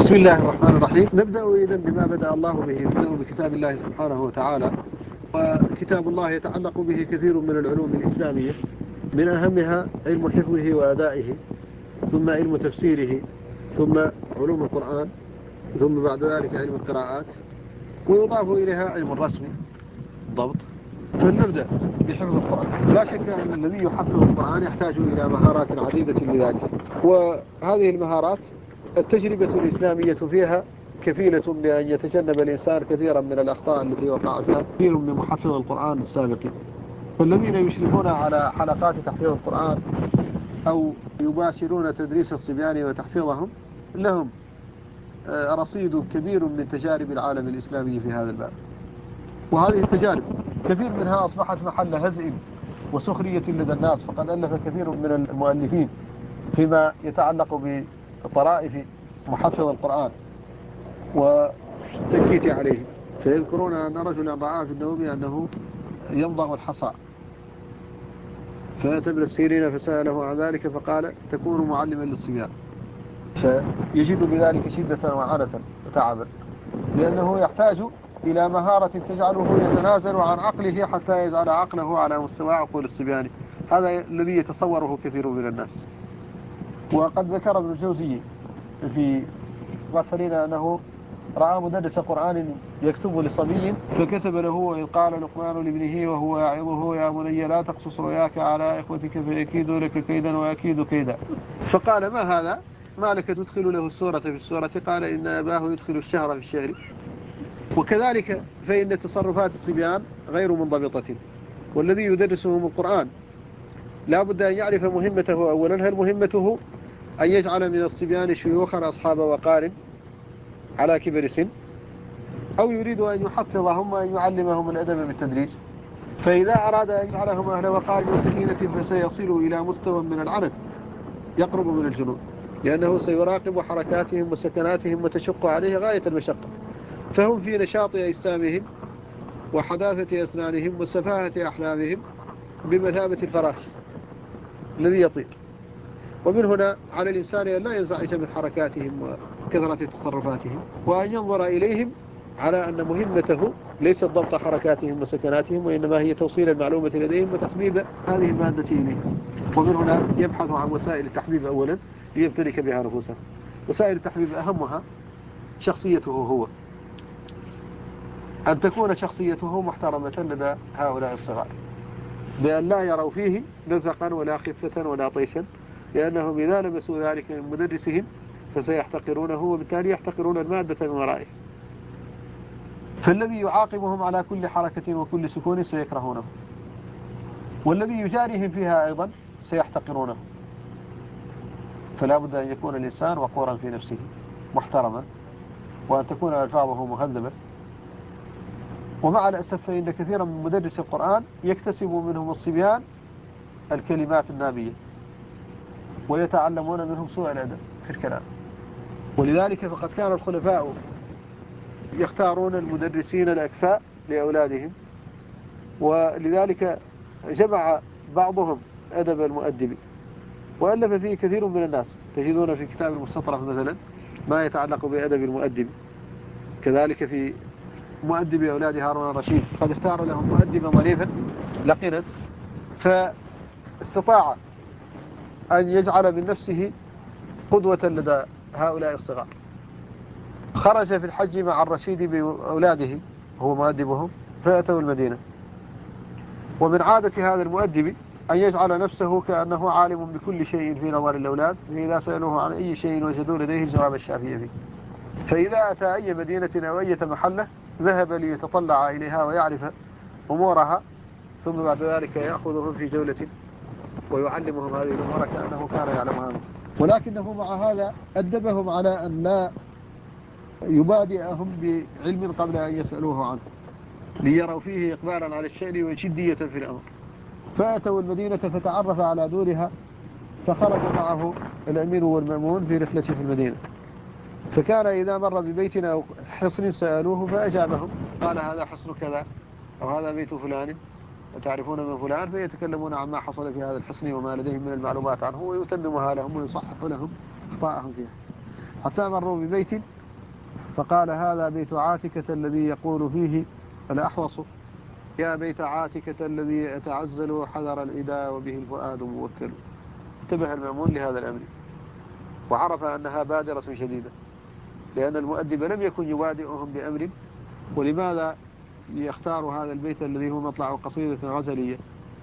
بسم الله الرحمن الرحيم. نبدأ إذن بما بدأ الله به، نبدأ بكتاب الله سبحانه وتعالى. وكتاب الله يتعلق به كثير من العلوم الإسلامية، من أهمها علم حفظه وأدائه، ثم علم تفسيره، ثم علوم القرآن، ثم بعد ذلك علم القراءات، ويضاف إليها علم الرسم الضبط. فلنبدأ بحفظ القرآن. لا شك أن الذي يحفظ القرآن يحتاج إلى مهارات عديدة لذلك، وهذه المهارات التجربة الإسلامية فيها كفيلة بأن يتجنب الإنسان كثيرا من الأخطاء التي وقع فيها كثير من محفظ القرآن السابقين. فالذين يشرفون على حلقات تحفيظ القرآن أو يباشرون تدريس الصبيان وتحفيظهم لهم رصيد كبير من تجارب العالم الإسلامي في هذا الباب. وهذه التجارب كثير منها أصبحت محل هزء وسخرية لدى الناس، فقد ألف كثير من المؤلفين فيما يتعلق بطرائف محفظ القرآن والتنكيت عليه. فيذكرون أن رجلا رأى في النوم أنه يمضغ الحصى، فأتى ابن السيرين فسأله عن ذلك فقال: تكون معلما للصبيان. فيجد بذلك شدة وعنة وتعبا، لأنه يحتاج إلى مهارة تجعله يتنازل عن عقله حتى يجعل عقله على مستوى عقول الصبيان. هذا الذي يتصوره كثير من الناس. وقد ذكر ابن الجوزي في غفلين أنه رأى مدرس قرآن يكتب لصبي فكتب له: إذ قال لقمان لابنه وهو يعظه: يا بني لا تقصص رؤياك على إخوتك فيكيدوا لك كيدا ويكيد كيدا. فقال: ما هذا؟ ما لك تدخل له السورة في السورة؟ قال: إن أباه يدخل الشهر في الشهر. وكذلك فإن تصرفات الصبيان غير منضبطة، والذي يدرسهم القرآن لا بد أن يعرف مهمته أولا. هل مهمته أن يجعل من الصبيان شيوخا أصحاب وقار على كبر سن، أو يريد أن يحفظهم وأن يعلمهم الأدب بالتدريج؟ فإذا أراد أن يجعلهم أهل وقار وسكينة فسيصلوا إلى مستوى من العنت يقرب من الجنون، لأنه سيراقب حركاتهم وسكناتهم وتشق عليه غاية المشقة. فهم في نشاط أجسامهم وحداثة أسنانهم وسفاهة أحلامهم بمثابة الفراش الذي يطير. ومن هنا على الإنسان أن لا ينزعج من حركاتهم وكثرة تصرفاتهم، وأن ينظر إليهم على أن مهمته ليست ضبط حركاتهم وسكناتهم، وإنما هي توصيل المعلومة لديهم وتحبيب هذه المادة إليهم. ومن هنا يبحث عن وسائل التحبيب أولا ليمتلك بها نفوسه. وسائل التحبيب أهمها شخصيته هو، أن تكون شخصيته محترمة لدى هؤلاء الصغار، بأن لا يروا فيه نزقا ولا خفة ولا طيشا، لأنهم إذا لمسوا ذلك من مدرسهم فسيحتقرونه، وبالتالي يحتقرون المادة من ورائه. فالذي يعاقبهم على كل حركة وكل سكون سيكرهونه، والذي يجاريهم فيها أيضا سيحتقرونه. فلا بد أن يكون الإنسان وقورا في نفسه محترما، وأن تكون ألفاظه مهذبة. ومع الأسف فإن كثيرا من مدرس القرآن يكتسب منهم الصبيان الكلمات النابية، ويتعلمون منهم سوء الأدب في الكلام. ولذلك فقد كان الخلفاء يختارون المدرسين الأكفاء لأولادهم، ولذلك جمع بعضهم أدب المؤدب، وألف فيه كثير من الناس. تجدون في كتاب المستطرف مثلا ما يتعلق بأدب المؤدب، كذلك في مؤدب أولاد هارون الرشيد قد اختار لهم مؤدبا ظريفا لقنا، فاستطاع أن يجعل من نفسه قدوة لدى هؤلاء الصغار. خرج في الحج مع الرشيد بأولاده هو مؤدبهم، فأتوا المدينة. ومن عادة هذا المؤدب أن يجعل نفسه كأنه عالم بكل شيء في نظر الأولاد، فإذا سألوه عن أي شيء وجدوا لديه الجواب الشافي فيه. فإذا أتى أي مدينة أو أي محلة ذهب ليتطلع إليها ويعرف أمورها، ثم بعد ذلك يأخذهم في جولة ويعلمهم هذه الأمور كأنه كان يعلمها. ولكنه مع هذا أدبهم على أن لا يبادئهم بعلم قبل أن يسألوه عنه، ليروا فيه إقبالا على الشأن وشدية في الأمر. فأتوا المدينة فتعرف على دورها، فخرج معه الأمير والمأمون في رحلة في المدينة. فكان إذا مر ببيتنا أو حصن سألوه فأجابهم، قال: هذا حصن كذا، أو هذا بيت فلان وتعرفون من فلان، فيتكلمون عما حصل في هذا الحصن وما لديهم من المعلومات عنه، ويتممها لهم ويصحح لهم أخطاءهم فيها. حتى مروا ببيت فقال هذا بيت عاتكة الذي يقول فيه الأحوص يا بيت عاتكة الذي يتعزل حذر العدا وبه الفؤاد موكل. انتبه المأمون لهذا الأمر وعرف أنها بادرة شديدة، لأن المؤدب لم يكن يبادئهم بأمر. ولماذا يختار هذا البيت الذي هو مطلع قصيدة غزلية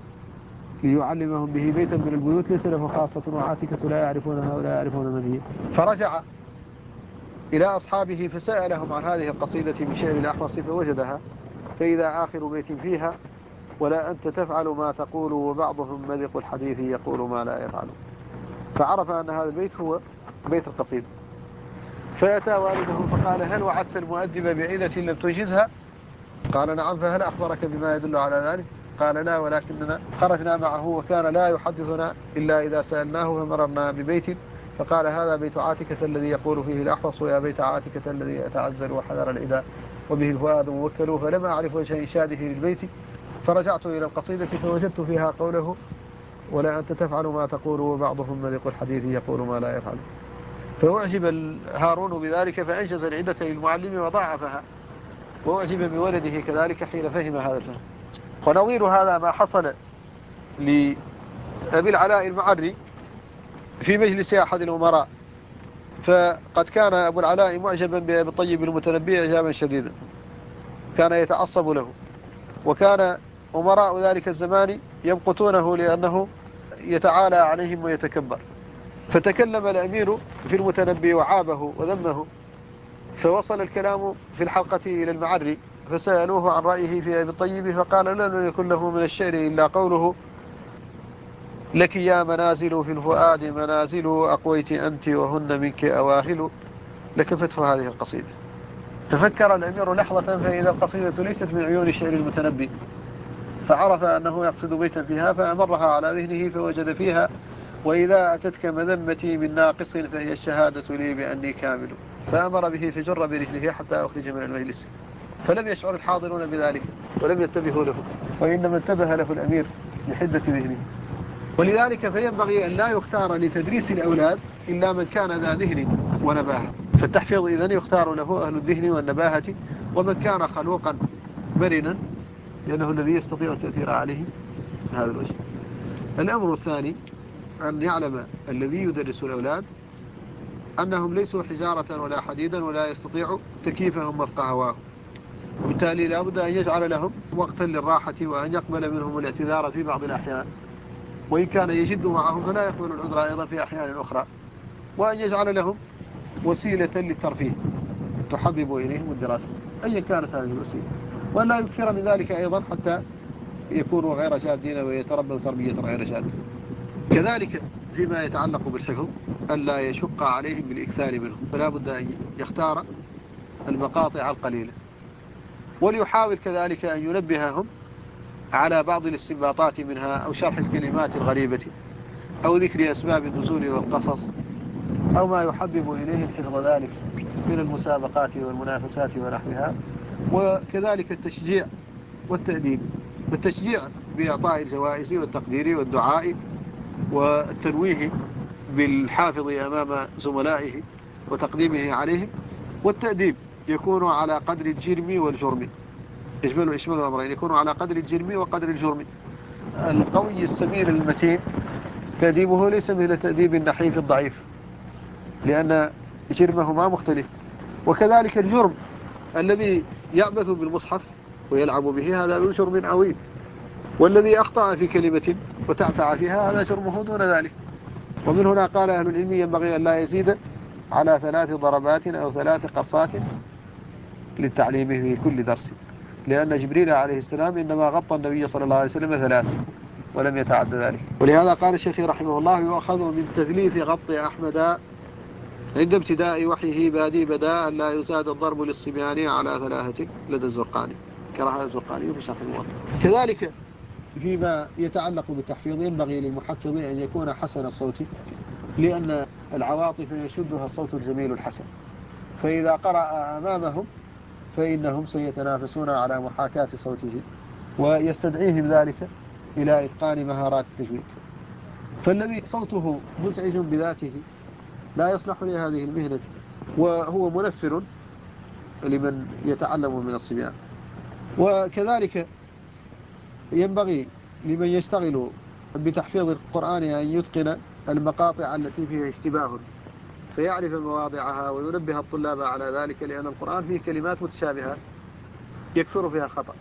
ليعلمهم به بيتا من البيوت ليس له خاصة وعاتكة لا يعرفونها ولا يعرفون من هي؟ فرجع إلى أصحابه فسألهم عن هذه القصيدة من شعر الأحوص فوجدها، فإذا آخر بيت فيها ولا أنت تفعل ما تقول وبعضهم مذق الحديث يقول ما لا يفعل. فعرف أن هذا البيت هو بيت القصيدة، فأتى والده فقال هل وعدت المؤدب بعيدة لم تنجزها؟ قال نعم. فهل أخبرك بما يدل على ذلك؟ قال لا، ولكننا خرجنا معه وكان لا يحدثنا إلا إذا سألناه فمررنا ببيت فقال هذا بيت عاتكة الذي يقول فيه الأحوص يا بيت عاتكة الذي يتعزل وحذر العدا وبه الفؤاد موكل. فلم أعرف وجه إنشاده للبيت فرجعت إلى القصيدة فوجدت فيها قوله ولا أنت تفعل ما تقول وبعضهم ملك الحديث يقول ما لا يفعل. فأعجب هارون بذلك فأنجز العدة للمعلم وضاعفها، وأعجب بولده كذلك حين فهم هذا الفهم. ونظير هذا ما حصل لأبي العلاء المعري في مجلس أحد الأمراء، فقد كان أبو العلاء معجبا بأبي الطيب المتنبي إعجابا شديدا، كان يتعصب له، وكان أمراء ذلك الزمان يمقتونه لأنه يتعالى عليهم ويتكبر. فتكلم الأمير في المتنبي وعابه وذمه، فوصل الكلام في الحلقة إلى المعري فسألوه عن رأيه في أبي الطيب فقال لن يكن له من الشعر إلا قوله لك يا منازل في الفؤاد منازل أقويت أنت وهن منك أواهل لكفته هذه القصيدة. تفكر الأمير لحظة فإذا القصيدة ليست من عيون شعر المتنبي، فعرف أنه يقصد بيتا فيها فأمرها على ذهنه فوجد فيها وإذا أتتك مذمتي من ناقص فهي الشهادة لي بأني كامل، فأمر به فجر برجله حتى أخرج من المجلس. فلم يشعر الحاضرون بذلك ولم ينتبهوا له، وإنما انتبه له الأمير لحدة ذهنه. ولذلك فينبغي أن لا يختار لتدريس الأولاد إلا من كان ذا ذهن ونباهة. فالتحفيظ إذن يختار له أهل الذهن والنباهة، ومن كان خلوقا مرنا لأنه الذي يستطيع التأثير عليه هذا الوجه. الأمر الثاني أن يعلم الذي يدرس الأولاد أنهم ليسوا حجارة ولا حديدا ولا يستطيع تكييفهم وفق هواهم، وبالتالي لا بد أن يجعل لهم وقتا للراحة وأن يقبل منهم الاعتذار في بعض الأحيان، وإن كان يجد معهم فلا يقبل العذر أيضا في أحيان أخرى، وأن يجعل لهم وسيلة للترفيه تحبب إليهم الدراسة أيا كانت هذه الوسيلة، وأن لا يكثر من ذلك أيضا حتى يكونوا غير جادين ويتربوا تربية غير جادة. كذلك فيما يتعلق بالحفظ ألا يشق عليهم بالإكثار منه، فلا بد أن يختار المقاطع القليلة، وليحاول كذلك أن ينبههم على بعض الاستنباطات منها أو شرح الكلمات الغريبة أو ذكر أسباب النزول والقصص أو ما يحبب إليهم حفظ ذلك من المسابقات والمنافسات ونحوها. وكذلك التشجيع والتأديب، والتشجيع بإعطاء الجوائز والتقدير والدعاء والتنويه بالحافظ أمام زملائه وتقديمه عليهم، والتأديب يكون على قدر الجرم والجرم، يشمل الأمرين، يكون على قدر الجرم وقدر الجرم. القوي السمير المتين تأديبه ليس مثل تأديب النحيف الضعيف لأن جرمهما مختلف. وكذلك الجرم الذي يعبث بالمصحف ويلعب به هذا ذو جرم عويل، والذي أخطأ في كلمة وتعتع فيها هذا جرمه دون ذلك. ومن هنا قال أهل العلم ينبغي أن لا يزيد على 3 ضربات أو 3 قصات للتعليم في كل درس، لأن جبريل عليه السلام إنما غطى النبي صلى الله عليه وسلم 3 ولم يتعد ذلك. ولهذا قال الشيخ رحمه الله يؤخذ من تثليث غط أحمد عند ابتداء وحيه بادي بداء لا يزاد الضرب للصبيان على 3 لدى الزرقاني كراها الزرقاني في شرح الموطأ. كذلك فيما يتعلق بالتحفيظ ينبغي للمحفظ أن يكون حسن الصوت، لأن العواطف يشدها الصوت الجميل الحسن، فإذا قرأ أمامهم فإنهم سيتنافسون على محاكاة صوته ويستدعيهم ذلك إلى إتقان مهارات التجويد. فالذي صوته مزعج بذاته لا يصلح لهذه المهنة وهو منفر لمن يتعلم من الصبيان. وكذلك ينبغي لمن يشتغل بتحفيظ القرآن أن يتقن المقاطع التي فيها اشتباه، فيعرف مواضعها وينبه الطلاب على ذلك، لأن القرآن فيه كلمات متشابهة يكثر فيها الخطأ.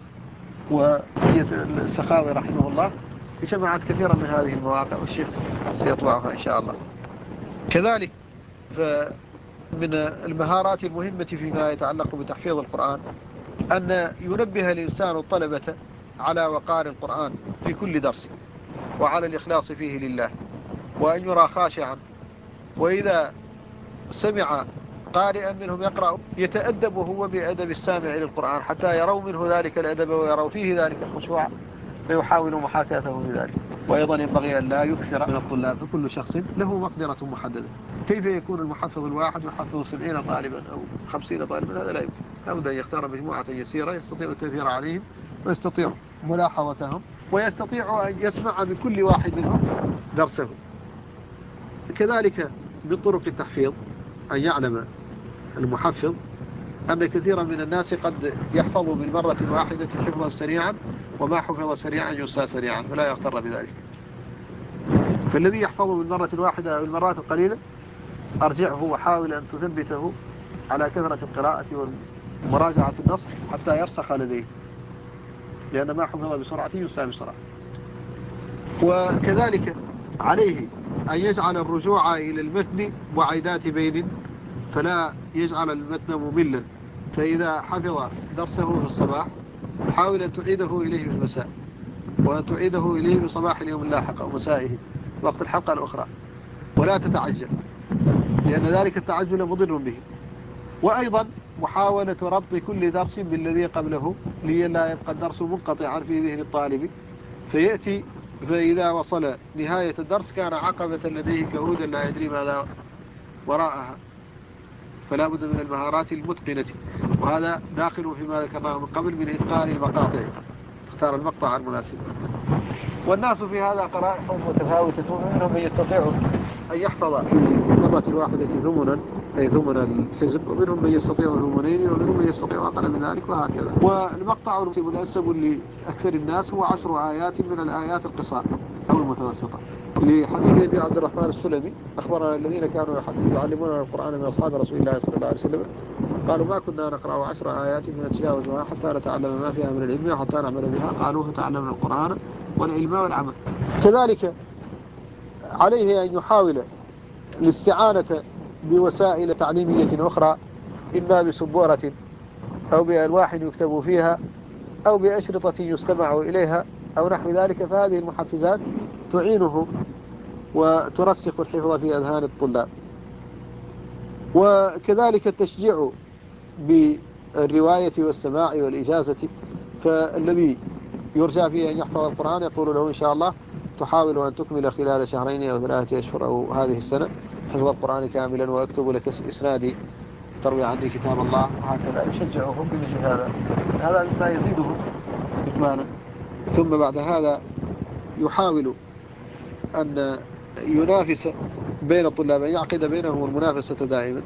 والسخاوي رحمه الله جمعت كثيرا من هذه المواقع، والشيخ سيطبعها إن شاء الله. كذلك فمن المهارات المهمة فيما يتعلق بتحفيظ القرآن أن ينبه الإنسان الطلبة على وقار القرآن في كل درس، وعلى الإخلاص فيه لله، وأن يرى خاشعا، وإذا سمع قارئا منهم يقرأ يتأدب هو بأدب السامع للقرآن حتى يروا منه ذلك الأدب ويروا فيه ذلك الخشوع، فيحاولوا محاكاته بذلك. وأيضا ينبغي أن لا يكثر من الطلاب، فكل شخص له مقدرة محددة. كيف يكون المحفظ الواحد يحفظ 70 طالبا أو 50 طالبا؟ هذا لا يمكن. لابد أن يختار مجموعة يسيرة يستطيع التأثير عليهم، ويستطيع ملاحظتهم، ويستطيع أن يسمع من كل واحد منهم درسه. كذلك من طرق التحفيظ أن يعلم المحفظ أن كثيرا من الناس قد يحفظ بالمرة الواحدة حفظا سريعا، وما حفظ سريعا ينسى سريعا، فلا يغتر بذلك. فالذي يحفظ بالمرة الواحدة أو المرات القليلة أرجعه وحاول أن تثبته على كثرة القراءة ومراجعة النص حتى يرسخ لديه، لأن ما حفظ بسرعة ينسى بسرعة. وكذلك عليه أن يجعل الرجوع إلى المتن وعيدات بين، فلا يجعل المتن مملا. فإذا حفظ درسه في الصباح حاول أن تعيده إليه في المساء، وأن تعيده إليه في صباح اليوم اللاحق أو مسائه وقت الحلقة الأخرى، ولا تتعجل، لأن ذلك التعجل مضر به. وأيضا محاولة ربط كل درس بالذي قبله لئلا يبقى الدرس منقطعا في ذهن الطالب، فيأتي فإذا وصل نهاية الدرس كان عقبة لديه كهودا لا يدري ماذا وراءها. فلا بد من المهارات المتقنة، وهذا داخل فيما ذكرناه من قبل من إتقان المقاطع، اختار المقطع المناسب. والناس في هذا قرائح متفاوتة، ومنهم من يستطيع أن يحفظ في مرة واحدة ثمنا، أي ثمن الحزب، ومنهم من يستطيع ثمنين، ومنهم من يستطيع أقل من ذلك، وهكذا. والمقطع المناسب لأكثر الناس هو 10 آيات من الآيات القصار أو المتوسطة. لحديث أبي عبد الرحمن السلمي أخبرنا الذين كانوا يعلمون القرآن من أصحاب رسول الله صلى الله عليه وسلم قالوا ما كنا نقرأ 10 آيات ونتجاوزها حتى نتعلم ما فيها من العلم وحتى نعمل بها، قالوا فتعلمنا القرآن والعلم والعمل. كذلك عليه أن يحاول الاستعانة بوسائل تعليمية أخرى، إما بسبورة أو بألواح يكتب فيها أو بأشرطة يستمع إليها أو نحو ذلك، فهذه المحفزات تعينه وترسخ الحفظ في أذهان الطلاب. وكذلك التشجيع بالرواية والسماع والإجازة، فالذي يرجى فيه أن يحفظ القرآن يقول له إن شاء الله تحاول أن تكمل خلال 2 أو 3 أشهر أو هذه السنة حفظ القرآن كاملا، وأكتب لك إسنادي تروي عني كتاب الله، وهكذا يشجعهم بمثل هذا مما يزيدهم إكمالا. ثم بعد هذا يحاول أن ينافس بين الطلاب، أن يعقد بينهم المنافسة دائما.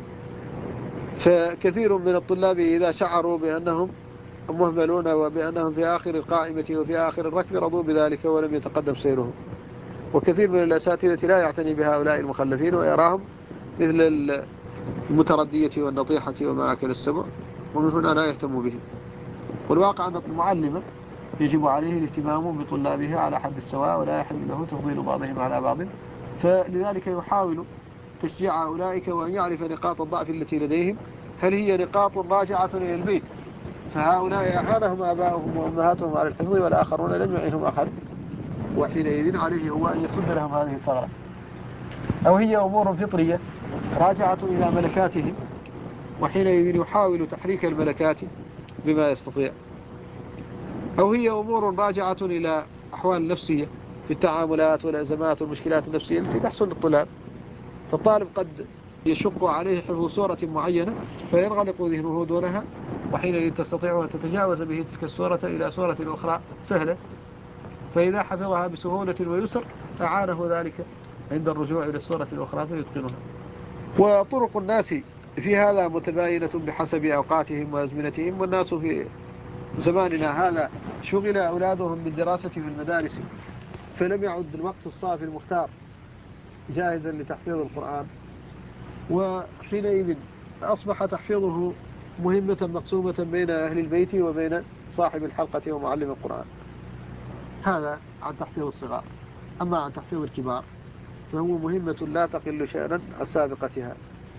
فكثير من الطلاب إذا شعروا بأنهم مهملون وبأنهم في آخر القائمة وفي آخر الركب رضوا بذلك ولم يتقدم سيرهم. وكثير من الأساتذة لا يعتني بهؤلاء المخلفين ويراهم مثل المتردية والنطيحة وما أكل السبع، ومن هنا لا يهتم بهم. والواقع أن المعلم يجب عليه الاهتمام بطلابه على حد السواء، ولا يحل له تفضيل بعضهم على بعض. فلذلك يحاول تشجيع أولئك وأن يعرف نقاط الضعف التي لديهم، هل هي نقاط راجعة إلى البيت فهؤلاء أعانهم آباؤهم وأمهاتهم على الحفظ والآخرون لم يعينهم أحد، وحينئذ عليه هو أن يسد لهم هذه الثغرة، أو هي أمور فطرية راجعة إلى ملكاتهم، وحينئذ يحاول تحريك الملكات بما يستطيع، أو هي أمور راجعة إلى أحوال نفسية في التعاملات والأزمات والمشكلات النفسية التي تحصل للطلاب. فالطالب قد يشق عليه حفظ سورة معينة فينغلق ذهنه دونها، وحينئذ تستطيع أن تتجاوز به تلك السورة إلى سورة أخرى سهلة، فإذا حفظها بسهولة ويسر أعانه ذلك عند الرجوع إلى السورة الأخرى فيتقنها. وطرق الناس في هذا متباينة بحسب أوقاتهم وأزمنتهم، والناس في زماننا هذا شغل أولادهم بالدراسة في المدارس، فلم يعد الوقت الصافي المختار جاهزا لتحفيظ القرآن، وحينئذ أصبح تحفيظه مهمة مقسومة بين أهل البيت وبين صاحب الحلقة ومعلم القرآن. هذا عن تحفيظ الصغار. أما عن تحفيظ الكبار فهو مهمة لا تقل شأنا عن سابقتها،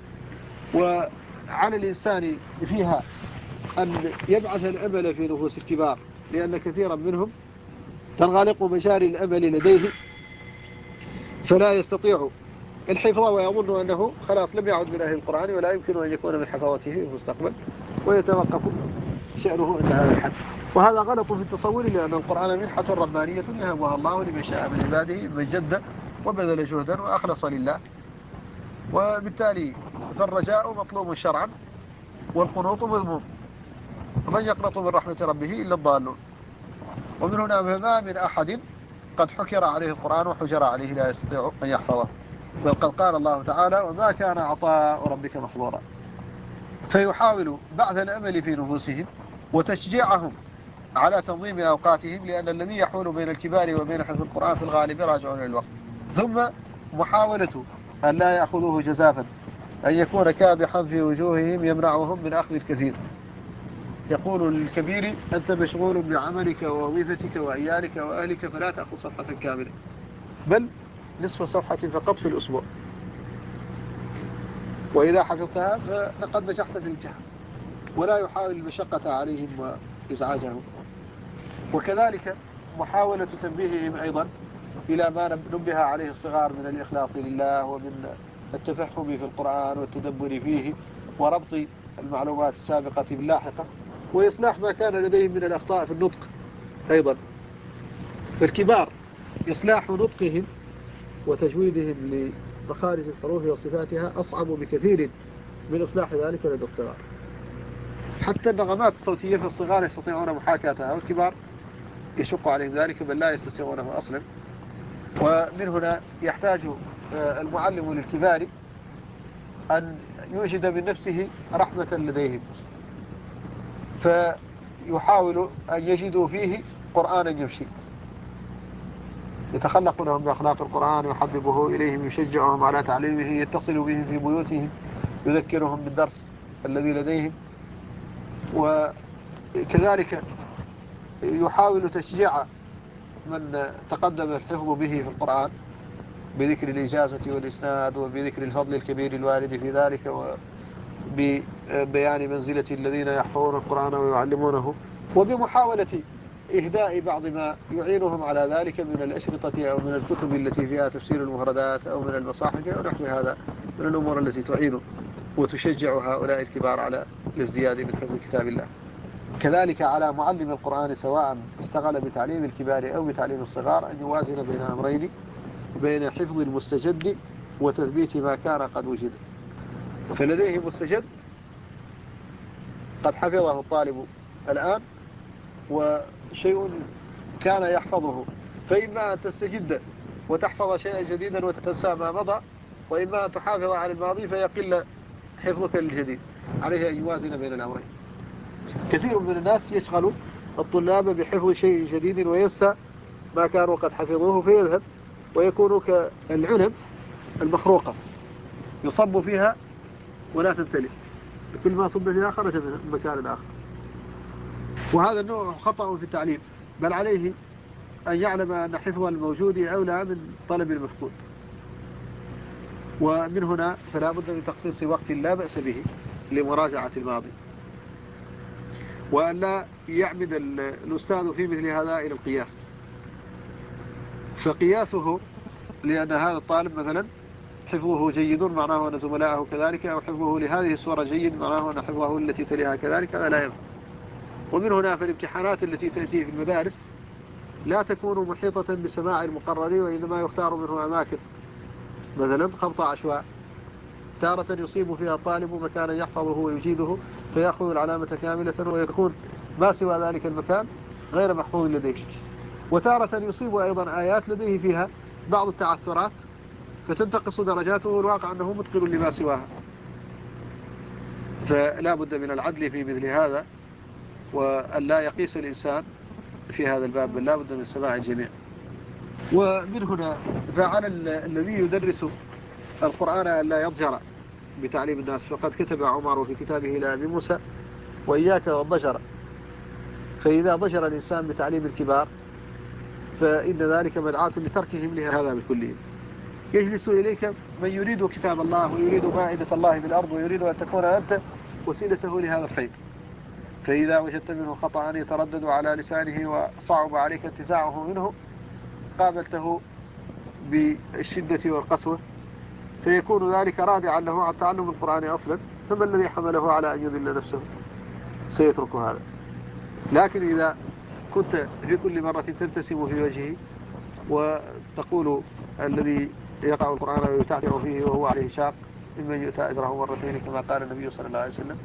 وعلى الإنسان فيها أن يبعث الأمل في نفوس الكبار، لأن كثيرا منهم تنغلق مجاري الأمل لديه فلا يستطيع الحفظ، ويظن أنه خلاص لم يعد من أهل القرآن ولا يمكن أن يكون من حفظته في المستقبل، ويتوقف شأنه عند هذا الحد. وهذا غلط في التصور، لأن القرآن منحة ربانية يهبها الله لمن شاء من عباده من جد وبذل جهدا وأخلص لله، وبالتالي فالرجاء مطلوب شرعا والقنوط مذموم، ومن يقنط من رحمة ربه إلا الضالون. ومن هنا ما من أحد قد حكر عليه القرآن وحجر عليه لا يستطيع أن يحفظه، بل قد قال الله تعالى: وما كان عطاء ربك محظورا. فيحاول بعث الأمل في نفوسهم وتشجيعهم على تنظيم أوقاتهم، لأن الذي يحول بين الكبار وبين حفظ القرآن في الغالب راجعون للوقت. ثم محاولة أن لا يأخذوه جزافا، أن يكون كابحا في وجوههم يمنعهم من أخذ الكثير. يقول للكبير: أنت مشغول بعملك ووظيفتك وعيالك وأهلك، فلا تأخذ صفحة كاملة، بل نصف صفحة فقط في الأسبوع، وإذا حفظتها فلقد نجحت في الامتحان. ولا يحاول المشقة عليهم وإزعاجهم. وكذلك محاولة تنبيههم أيضا إلى ما نبه عليه الصغار من الإخلاص لله، ومن التفهم في القرآن والتدبر فيه، وربط المعلومات السابقة باللاحقة، وإصلاح ما كان لديهم من الأخطاء في النطق أيضا. فالكبار إصلاح نطقهم وتجويدهم لمخارج الحروف وصفاتها أصعب بكثير من إصلاح ذلك لدى الصغار. حتى النغمات الصوتية في الصغار يستطيعون محاكاتها، والكبار يشق عليهم ذلك بل لا يستطيعونه أصلا. ومن هنا يحتاج المعلم للكبار أن يوجد من نفسه رحمة لديهم، فيحاول أن يجدوا فيه قرآنا يمشي، يتخلق لهم بأخلاق القرآن، يحببه إليهم، يشجعهم على تعليمه، يتصل بهم في بيوتهم، يذكرهم بالدرس الذي لديهم. وكذلك يحاول تشجيع من تقدم الحفظ به في القرآن بذكر الإجازة والإسناد، وبذكر الفضل الكبير الوارد في ذلك، وببيان منزلة الذين يحفظون القرآن ويعلمونه، وبمحاولة إهداء بعض ما يعينهم على ذلك من الأشرطة أو من الكتب التي فيها تفسير المفردات أو من المصاحف أو نحو هذا من الأمور التي تعين وتشجع هؤلاء الكبار على الازدياد من حفظ كتاب الله. كذلك على معلم القرآن سواء اشتغل بتعليم الكبار أو بتعليم الصغار أن يوازن بين أمرين، بين حفظ المستجد وتثبيت ما كان قد وجد. فلديه مستجد قد حفظه الطالب الآن، وشيء كان يحفظه، فإما أن تستجد وتحفظ شيئا جديدا وتنسى ما مضى، وإما أن تحافظ على الماضي فيقل حفظك للجديد. عليه أن يوازن بين الأمرين. كثير من الناس يشغل الطلاب بحفظ شيء جديد وينسى ما كانوا قد حفظوه، فيذهب ويكون كالعنب المخروقة يصب فيها ولا تمتلئ، كل ما صب فيها خرج من المكان الآخر. وهذا النوع خطأ في التعليم، بل عليه أن يعلم أن حفظ الموجود أولى من طلب المفقود. ومن هنا فلا بد من تخصيص وقت لا بأس به لمراجعة الماضي، وأن لا يعمد الأستاذ في مثل هذا إلى القياس، فقياسه لأن هذا الطالب مثلا حفظه جيد معناه أن زملائه كذلك، أو حفظه لهذه السورة جيد معناه أن حفظه التي تليها كذلك، هذا لا ينفع. ومن هنا فالامتحانات التي تأتي في المدارس لا تكون محيطة بسماع المقرر، وإنما يختار منه أماكن، مثلا خبط عشواء، تارة يصيب فيها الطالب مكانا يحفظه ويجيده فيأخذ العلامة كاملة، ويكون ما سوى ذلك المكان غير محفوظ لديه. وتارة يصيب أيضا آيات لديه فيها بعض التعثرات فتنتقص درجاته، والواقع أنه متقن لما سواها. فلا بد من العدل في مثل هذا، وأن لا يقيس الإنسان في هذا الباب، بل لا بد من سماع الجميع. ومن هنا فعلى الذي يدرس القرآن أن لا يضجر بتعليم الناس، فقد كتب عمر في كتابه إلى أبي موسى: وإياك والضجر، فإذا ضجر الإنسان بتعليم الكبار فإن ذلك مدعاة لتركهم لهذا بالكلية. يجلس إليك من يريد كتاب الله ويريد مائدة الله بالأرض ويريد أن تكون أنت وسيلته لهذا الخير، فإذا وجدت منه خطأ يتردد على لسانه وصعب عليك انتزاعه منه قابلته بالشدة والقسوة، فيكون ذلك رادعا له عن تعلم القرآن أصلا، ثم الذي حمله على أن يذل نفسه سيترك هذا. لكن إذا كنت في كل مرة تبتسم في وجهه وتقول الذي يقع القرآن ويتعثر فيه وهو عليه شاق ممن يؤتى أجره مرتين كما قال النبي صلى الله عليه وسلم،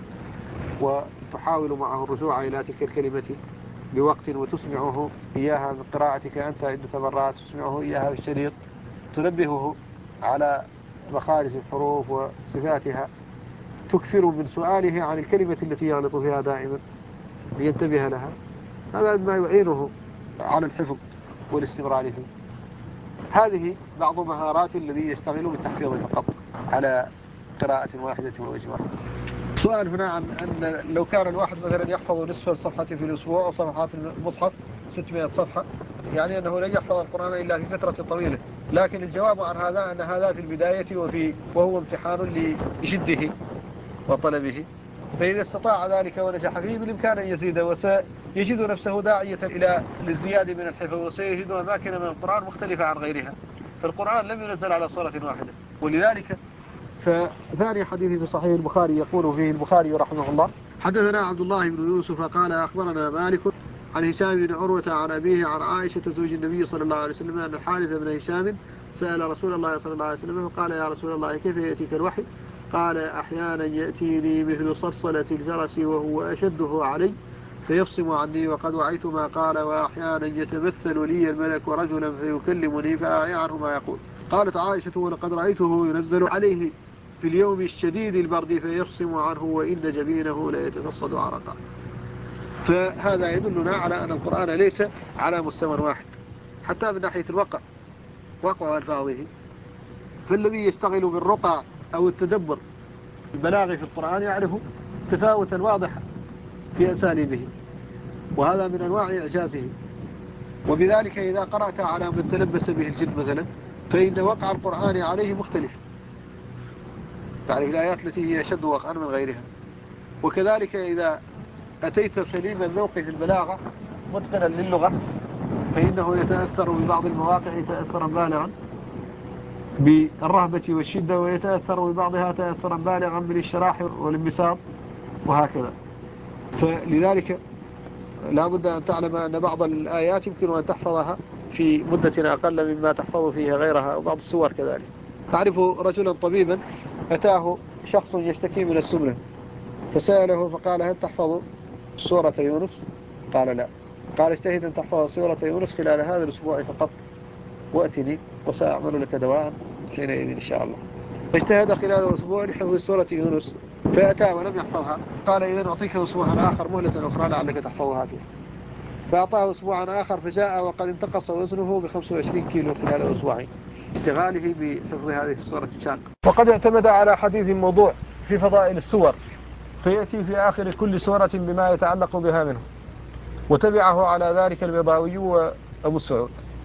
وتحاول معه الرجوع إلى تلك الكلمة بوقت وتسمعه إياها من قراءتك أنت عدة مرات، تسمعه إياها بالشريط، تنبهه على مخارج الحروف وصفاتها، تكثر من سؤاله عن الكلمة التي يغلط فيها دائما لينتبه لها، هذا مما يعينه على الحفظ والاستمرار فيه. هذه بعض مهارات الذي يشتغل بالتحفيظ فقط على قراءة واحدة ووجه واحد. سؤال هنا عن أن لو كان الواحد مثلا يحفظ نصف الصفحة في الأسبوع أو صفحات المصحف 600 صفحة، يعني أنه لن يحفظ القرآن إلا في فترة طويلة، لكن الجواب عن هذا أن هذا في البداية وهو امتحان لجده وطلبه، فإذا استطاع ذلك ونجح فيه بالإمكان أن يزيد، وسيجد نفسه داعية إلى الازدياد من الحفظ، وسيجد أماكن من القرآن مختلفة عن غيرها، فالقرآن لم ينزل على صورة واحدة. ولذلك فثاني حديث في صحيح البخاري يقول فيه البخاري رحمه الله: حدثنا عبد الله بن يوسف قال أخبرنا مالك عن هشام بن عروة عن أبيه عن عائشة زوج النبي صلى الله عليه وسلم أن الحارث بن هشام سأل رسول الله صلى الله عليه وسلم فقال: يا رسول الله كيف يأتيك الوحي؟ قال: أحيانا يأتيني مثل صلصلة الجرس وهو أشده علي فيفصم عني وقد وعيت ما قال، وأحيانا يتمثل لي الملك رجلا فيكلمني فأعي عنه ما يقول. قالت عائشة: ولقد رأيته ينزل عليه في اليوم الشديد البرد فيفصم عنه وإن جبينه لا يتفصد عرقا. فهذا يدلنا على أن القرآن ليس على مستوى واحد حتى من ناحية وقع ألفاظه، فالذي يشتغل بالرقع أو التدبر البلاغي في القرآن يعرف تفاوتا واضحا في أساليبه، وهذا من أنواع إعجازه. وبذلك إذا قرأت على من تلبس به الجن مثلا فإن وقع القرآن عليه مختلف، تعرف الآيات التي هي أشد وقعا من غيرها. وكذلك إذا أتيت سليم الذوق في البلاغة متقنا للغة فإنه يتأثر ببعض المواقع تأثرا بالغا بالرهبة والشدة، ويتأثر ببعضها تأثرا بالغا بالاشتراح والانبساط وهكذا. فلذلك لا بد أن تعلم أن بعض الآيات يمكن أن تحفظها في مدة أقل مما تحفظ فيها غيرها، وبعض السور كذلك. أعرف رجلا طبيبا أتاه شخص يشتكي من السمنة فسأله فقال: هل تحفظ سورة يونس؟ قال: لا. قال: اجتهد أن تحفظ سورة يونس خلال هذا الأسبوع فقط وأتني وسأعمل لك دواء حينئذ إن شاء الله. فاجتهد خلال الأسبوع لحفظ سورة يونس فأتى ولم يحفظها، قال: إذن أعطيك أسبوعا آخر مهلة أخرى لعلك تحفظها فيه. فأعطاه أسبوعا آخر فجاء وقد انتقص وزنه ب25 كيلو خلال أسبوعين اشتغاله بحفظ هذه السورة الشاقة. وقد اعتمد على حديث موضوع في فضائل السور فيأتي في آخر كل سورة بما يتعلق بها منه، وتبعه على ذلك البيضاوي وأبو السعود،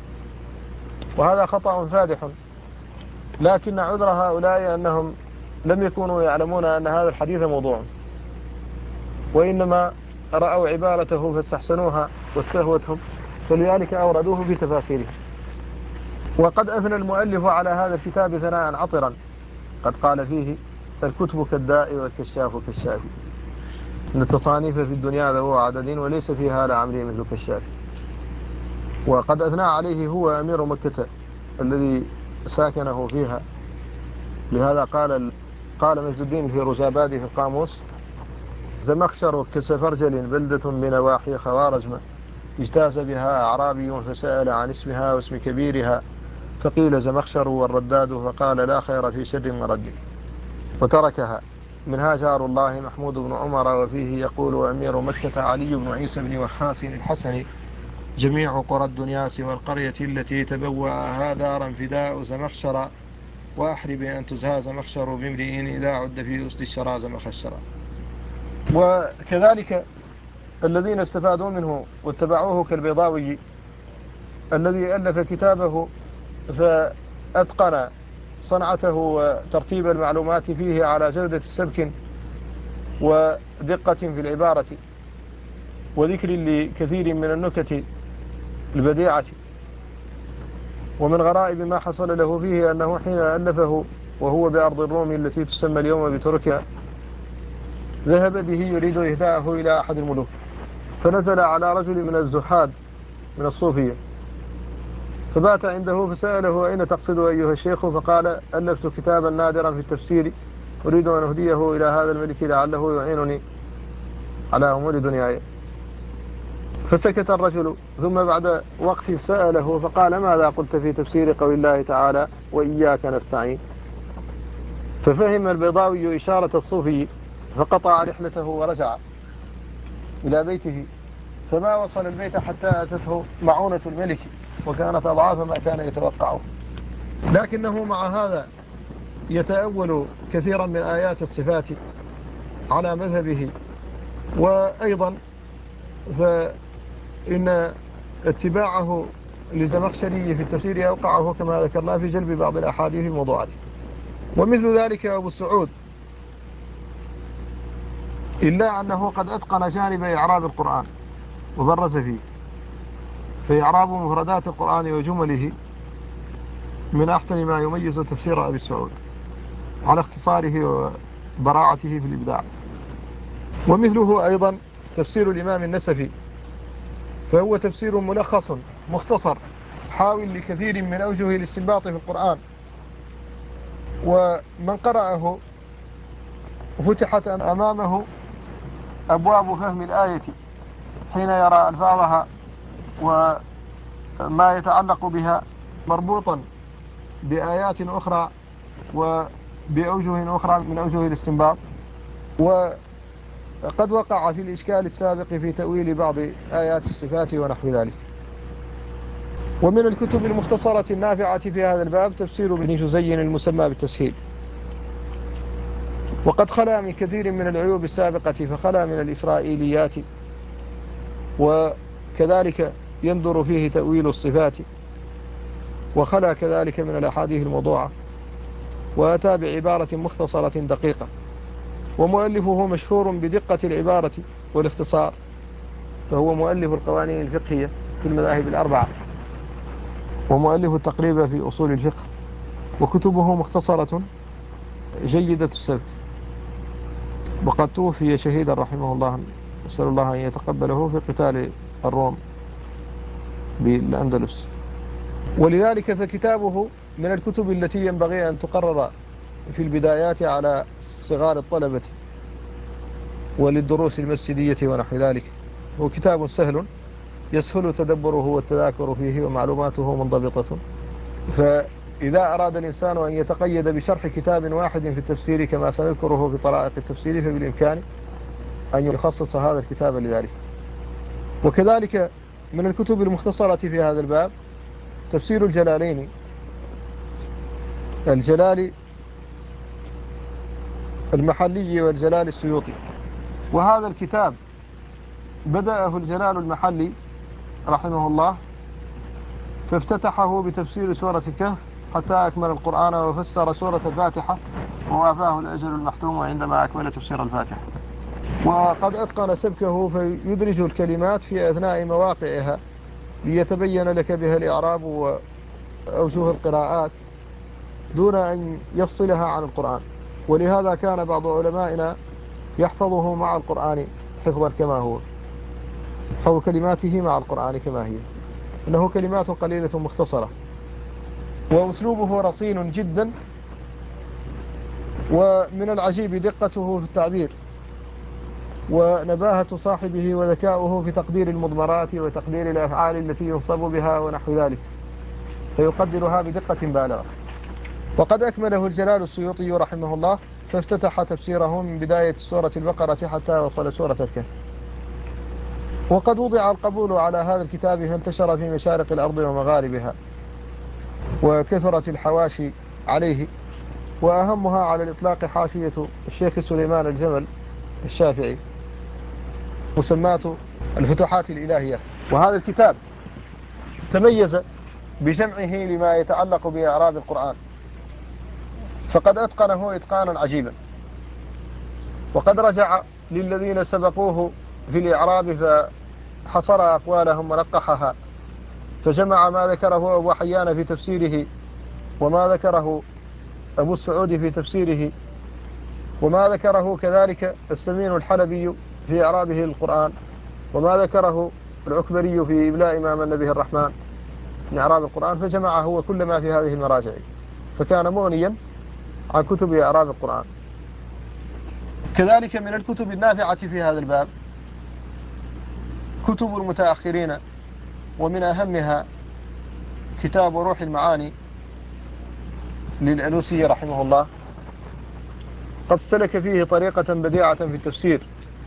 وهذا خطأ فادح، لكن عذر هؤلاء أنهم لم يكونوا يعلمون أن هذا الحديث موضوع، وإنما رأوا عبارته فاستحسنوها واستهوتهم فلذلك أوردوه في تفاسيره. وقد أثنى المؤلف على هذا الكتاب ثناء عطرا، قد قال فيه: الكتب كالداء والكشاف كالشافي، إن التصانيف في الدنيا ذو عدد وليس فيها لعمري مثل كشاف. وقد أثنى عليه هو أمير مكة الذي ساكنه فيها، لهذا قال مجد الدين في رجابادي في القاموس: زمخشر كسفرجل بلدة بنواحي خوارزم، اجتاز بها أعرابي فسأل عن اسمها واسم كبيرها، فقيل زمخشر والرداد، فقال: لا خير في سر مرد، وتركها. منها جار الله محمود بن عمر وفيه يقول أمير مكة علي بن عيسى بن وحاس الحسني جميع قرى الدنيا سوى القرية التي تبوأها دارا فداء زمخشر وأحرب أن تزهى زمخشر بامرئ إذا عد في أسد الشرى زمخشرا. وكذلك الذين استفادوا منه واتبعوه كالبيضاوي الذي ألف كتابه فأتقن صنعته وترتيب المعلومات فيه على جودة السبك ودقة في العبارة وذكر لكثير من النكت البديعة. ومن غرائب ما حصل له فيه أنه حين ألفه وهو بأرض الروم التي تسمى اليوم بتركيا ذهب به يريد إهداءه إلى أحد الملوك، فنزل على رجل من الزهاد من الصوفية فبات عنده فسأله أين تقصد أيها الشيخ؟ فقال ألفت كتابا نادرا في التفسير أريد أن أهديه إلى هذا الملك لعله يعينني على أمور دنياي. فسكت الرجل ثم بعد وقت سأله فقال ماذا قلت في تفسير قول الله تعالى وإياك نستعين؟ ففهم البيضاوي إشارة الصوفي فقطع رحلته ورجع إلى بيته، فما وصل البيت حتى أتته معونة الملك وكانت أضعاف ما كان يتوقعه، لكنه مع هذا يتأول كثيرا من آيات الصفات على مذهبه. وأيضا فإن اتباعه لزمخشري في التفسير أوقعه كما ذكرنا في جلب بعض الأحاديث الموضوعات. ومثل ذلك أبو السعود، إلا أنه قد أتقن جانب إعراب القرآن وبرز فيه، فإعراب مفردات القرآن وجمله من أحسن ما يميز تفسير أبي السعود على اختصاره وبراعته في الإبداع. ومثله أيضا تفسير الإمام النسفي، فهو تفسير ملخص مختصر حاول لكثير من أوجه الاستنباط في القرآن، ومن قرأه فتحت أمامه أبواب فهم الآية حين يرى ألفاظها وما يتعلق بها مربوطا بآيات أخرى وبأوجه أخرى من أوجه الاستنباط. وقد وقع في الإشكال السابق في تأويل بعض آيات الصفات ونحو ذلك. ومن الكتب المختصرة النافعة في هذا الباب تفسير ابن جزي المسمى بالتسهيل، وقد خلا من كثير من العيوب السابقة، فخلا من الإسرائيليات، وكذلك يندر فيه تأويل الصفات، وخلا كذلك من الأحاديث الموضوعة، وأتى بعبارة مختصرة دقيقة. ومؤلفه مشهور بدقة العبارة والاختصار، فهو مؤلف القوانين الفقهية في المذاهب الأربعة ومؤلف التقريب في أصول الفقه، وكتبه مختصرة جيدة السبك، وقد توفي شهيدا رحمه الله، نسأل الله أن يتقبله في قتال الروم بالأندلس. ولذلك فكتابه من الكتب التي ينبغي أن تقرر في البدايات على صغار الطلبة وللدروس المسجدية ونحو ذلك. هو كتاب سهل يسهل تدبره والتذاكر فيه ومعلوماته منضبطة، فإذا أراد الإنسان أن يتقيد بشرح كتاب واحد في التفسير كما سنذكره في طرائق التفسير فبالإمكان أن يخصص هذا الكتاب لذلك. وكذلك من الكتب المختصرة في هذا الباب تفسير الجلالين، الجلال المحلي والجلال السيوطي. وهذا الكتاب بدأه الجلال المحلي رحمه الله، فافتتحه بتفسير سورة الكهف حتى أكمل القرآن وفسر سورة الفاتحة ووافاه الأجل المحتوم عندما أكمل تفسير الفاتحة. وقد أتقن سبكه فيدرج الكلمات في أثناء مواقعها ليتبين لك بها الإعراب وأوجه القراءات دون أن يفصلها عن القرآن. ولهذا كان بعض علمائنا يحفظه مع القرآن حفظا كما هو، حفظ كلماته مع القرآن كما هي، إنه كلمات قليلة مختصرة، وأسلوبه رصين جدا، ومن العجيب دقته في التعبير ونباهة صاحبه وذكاؤه في تقدير المضمرات وتقدير الأفعال التي ينصب بها ونحو ذلك، فيقدرها بدقة بالغة. وقد أكمله الجلال السيوطي رحمه الله فافتتح تفسيره من بداية سورة البقرة حتى وصل سورة الكهف. وقد وضع القبول على هذا الكتاب فانتشر في مشارق الأرض ومغاربها، وكثرت الحواشي عليه، وأهمها على الإطلاق حاشية الشيخ سليمان الجمل الشافعي مسماة الفتوحات الإلهية. وهذا الكتاب تميز بجمعه لما يتعلق بإعراب القرآن، فقد أتقنه إتقانا عجيبا، وقد رجع للذين سبقوه في الإعراب فحصر أقوالهم ونقحها، فجمع ما ذكره أبو حيان في تفسيره، وما ذكره أبو السعود في تفسيره، وما ذكره كذلك السمين الحلبي في إعرابه القرآن، وما ذكره العكبري في إبلاء ما من به الرحمن من إعراب القرآن، فجمع هو كل ما في هذه المراجع، فكان مغنيا عن كتب إعراب القرآن. كذلك من الكتب النافعة في هذا الباب كتب المتأخرين، ومن أهمها كتاب روح المعاني للألوسي رحمه الله، قد سلك فيه طريقة بديعة في التفسير،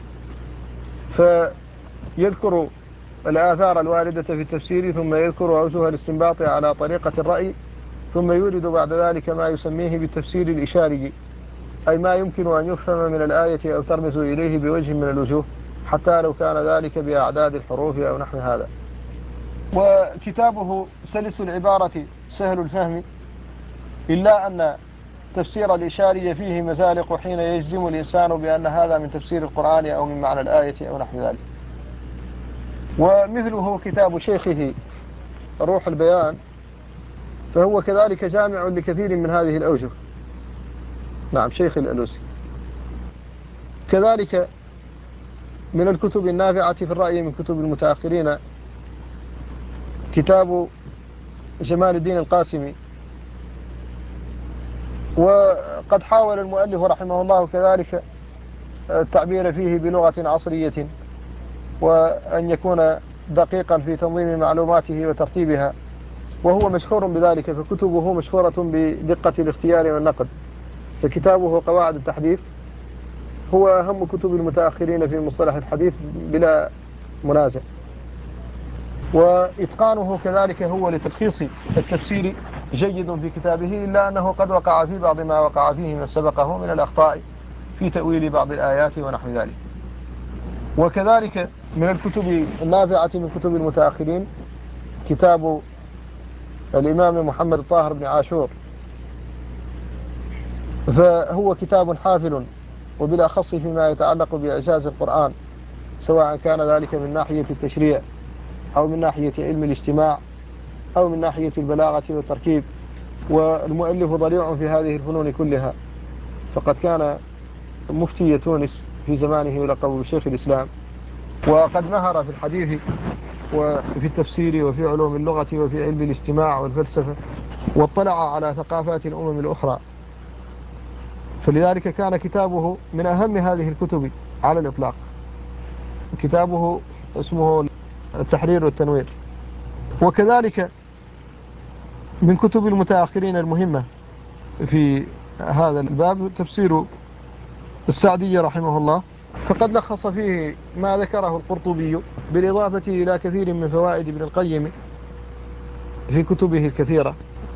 فيذكر الآثار الواردة في التفسير، ثم يذكر أوجه الاستنباط على طريقة الرأي، ثم يورد بعد ذلك ما يسميه بالتفسير الإشاري، أي ما يمكن أن يفهم من الآية أو ترمز إليه بوجه من الوجوه، حتى لو كان ذلك بأعداد الحروف أو نحو هذا. وكتابه سلس العبارة سهل الفهم، إلا أن تفسير الإشاري فيه مزالق حين يجزم الإنسان بأن هذا من تفسير القرآن أو من معنى الآية أو نحو ذلك. ومثله كتاب شيخه روح البيان، فهو كذلك جامع لكثير من هذه الأوجه. نعم، شيخ الألوسي. كذلك من الكتب النافعة في الرأي من كتب المتأخرين كتاب جمال الدين القاسمي، وقد حاول المؤلف رحمه الله كذلك التعبير فيه بلغة عصرية، وأن يكون دقيقا في تنظيم معلوماته وترتيبها، وهو مشهور بذلك، فكتبه مشهورة بدقة الاختيار والنقد. فكتابه قواعد التحديث هو أهم كتب المتأخرين في مصطلح الحديث بلا منازع، وإتقانه كذلك هو لتلخيص التفسير جيد في كتابه، إلا أنه قد وقع في بعض ما وقع فيه من سبقه من الأخطاء في تأويل بعض الآيات ونحو ذلك. وكذلك من الكتب النافعة من كتب المتأخرين كتاب الإمام محمد الطاهر بن عاشور، فهو كتاب حافل، وبالأخص فيما يتعلق بإعجاز القرآن، سواء كان ذلك من ناحية التشريع أو من ناحية علم الاجتماع أو من ناحية البلاغة والتركيب. والمؤلف ضليع في هذه الفنون كلها، فقد كان مفتي تونس في زمانه يلقب بشيخ الإسلام، وقد مهر في الحديث وفي التفسير وفي علوم اللغة وفي علم الاجتماع والفلسفة، واطلع على ثقافات الأمم الأخرى، فلذلك كان كتابه من أهم هذه الكتب على الإطلاق. كتابه اسمه التحرير والتنوير. وكذلك من كتب المتأخرين المهمة في هذا الباب تفسير السعدي رحمه الله، فقد لخص فيه ما ذكره القرطبي بالإضافة إلى كثير من فوائد ابن القيم في كتبه الكثيرة،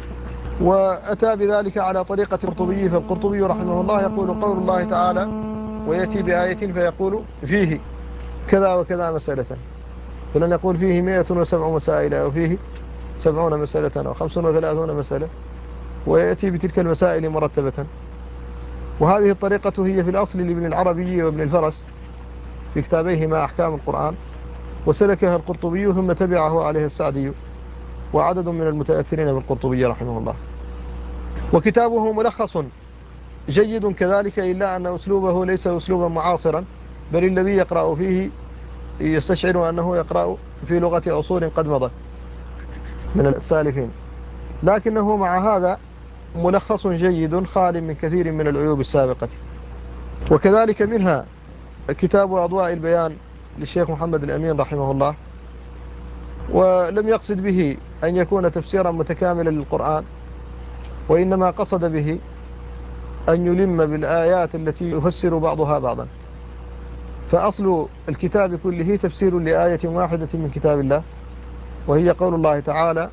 وأتى بذلك على طريقة القرطبي. فالقرطبي رحمه الله يقول قول الله تعالى ويأتي بآية فيقول فيه كذا وكذا مسألة، فلن يقول فيه 107 مسائل أو فيه 70 مسألة أو 35 مسألة، ويأتي بتلك المسائل مرتبة. وهذه الطريقة هي في الأصل لابن العربي وابن الفرس في كتابيهما أحكام القرآن، وسلكها القرطبي ثم تبعه عليه السعدي وعدد من المتأثرين بالقرطبي رحمه الله. وكتابه ملخص جيد كذلك، إلا أن أسلوبه ليس أسلوبا معاصرا، بل الذي يقرأ فيه يستشعر أنه يقرأ في لغة عصور قد مضت من السالفين، لكنه مع هذا ملخص جيد خال من كثير من العيوب السابقة. وكذلك منها كتاب أضواء البيان للشيخ محمد الأمين رحمه الله، ولم يقصد به أن يكون تفسيرا متكاملا للقرآن، وإنما قصد به أن يلم بالآيات التي يفسر بعضها بعضا. فأصل الكتاب كله تفسير لآية واحدة من كتاب الله، وهي قول الله تعالى: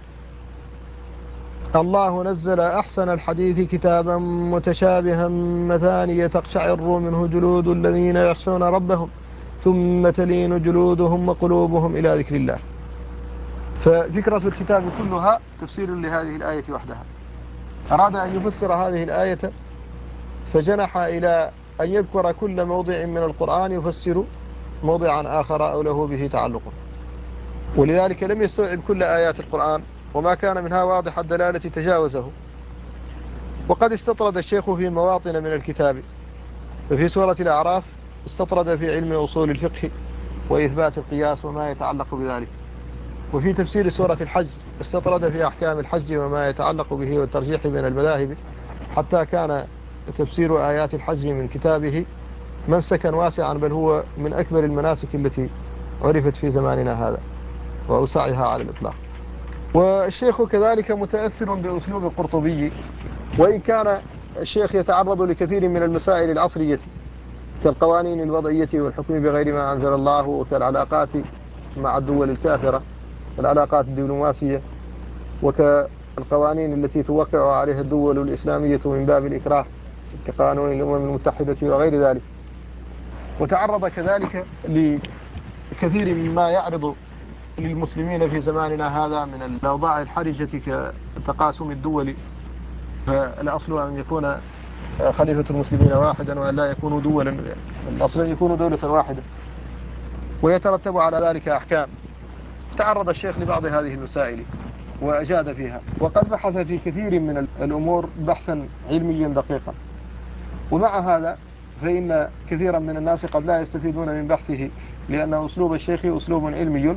الله نزل أحسن الحديث كتابا متشابها مثانية تقشعر منه جلود الذين يخشون ربهم ثم تلين جلودهم وقلوبهم إلى ذكر الله. ففكرة الكتاب كلها تفسير لهذه الآية وحدها. أراد أن يفسر هذه الآية فجنح إلى أن يذكر كل موضع من القرآن يفسر موضعا آخر أو له به تعلق، ولذلك لم يستوعب كل آيات القرآن، وما كان منها واضح الدلالة تجاوزه. وقد استطرد الشيخ في مواطن من الكتاب، ففي سورة الأعراف استطرد في علم أصول الفقه وإثبات القياس وما يتعلق بذلك، وفي تفسير سورة الحج استطرد في أحكام الحج وما يتعلق به والترجيح بين المذاهب، حتى كان تفسير آيات الحج من كتابه منسكا واسعا، بل هو من أكبر المناسك التي عرفت في زماننا هذا وأوسعها على الإطلاق. والشيخ كذلك متأثر بأسلوب القرطبي، وإن كان الشيخ يتعرض لكثير من المسائل العصرية كالقوانين الوضعية والحكم بغير ما أنزل الله، وكالعلاقات مع الدول الكافرة، العلاقات الدبلوماسية، وكالقوانين التي توقع عليها الدول الإسلامية من باب الإكراه كقانون الأمم المتحدة وغير ذلك. وتعرض كذلك لكثير مما يعرض للمسلمين في زماننا هذا من الأوضاع الحرجة كتقاسم الدول، فالأصل أن يكون خليفة المسلمين واحدا وأن لا يكونوا دولا، الأصل أن يكونوا دولة واحدة، ويترتب على ذلك أحكام. تعرض الشيخ لبعض هذه المسائل وأجاد فيها، وقد بحث في كثير من الأمور بحثا علميا دقيقا. ومع هذا فإن كثيرا من الناس قد لا يستفيدون من بحثه، لأن أسلوب الشيخ أسلوب علمي،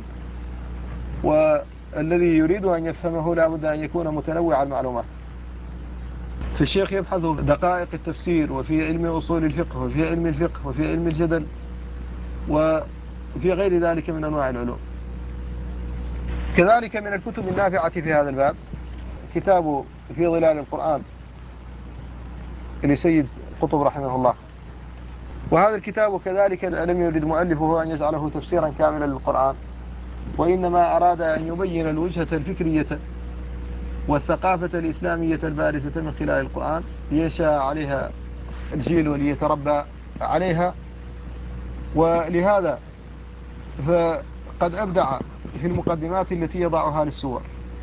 والذي يريد أن يفهمه لا بد أن يكون متنوع المعلومات. فالشيخ يبحث دقائق التفسير، وفي علم أصول الفقه، وفي علم الفقه، وفي علم الجدل، وفي غير ذلك من أنواع العلوم. كذلك من الكتب النافعة في هذا الباب كتاب في ظلال القرآن لسيد قطب رحمه الله. وهذا الكتاب كذلك لم يرد مؤلفه أن يجعله تفسيرا كاملا للقرآن، وإنما أراد أن يبين الوجهة الفكرية والثقافة الإسلامية البارزة من خلال القرآن لينشأ عليها الجيل وليتربى عليها. ولهذا فقد أبدع في المقدمات التي يضعها للسور،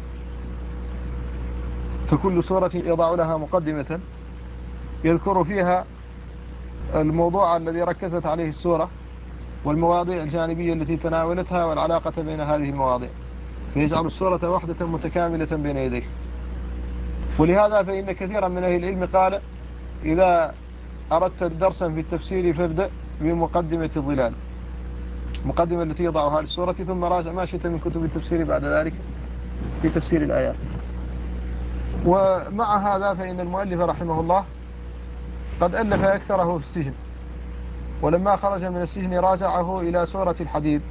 فكل سورة يضع لها مقدمة يذكر فيها الموضوع الذي ركزت عليه السورة والمواضيع الجانبية التي تناولتها والعلاقة بين هذه المواضيع، فيجعل السورة وحدة متكاملة بين يديه. ولهذا فإن كثيرا من أهل العلم قال: إذا أردت درسا في التفسير فابدأ بمقدمة الظلال، مقدمة التي يضعها للسورة، ثم راجع ما شئت من كتب التفسير بعد ذلك في تفسير الآيات. ومع هذا فإن المؤلف رحمه الله قد ألف أكثره في السجن، ولما خرج من السجن راجعه إلى سورة الحديد،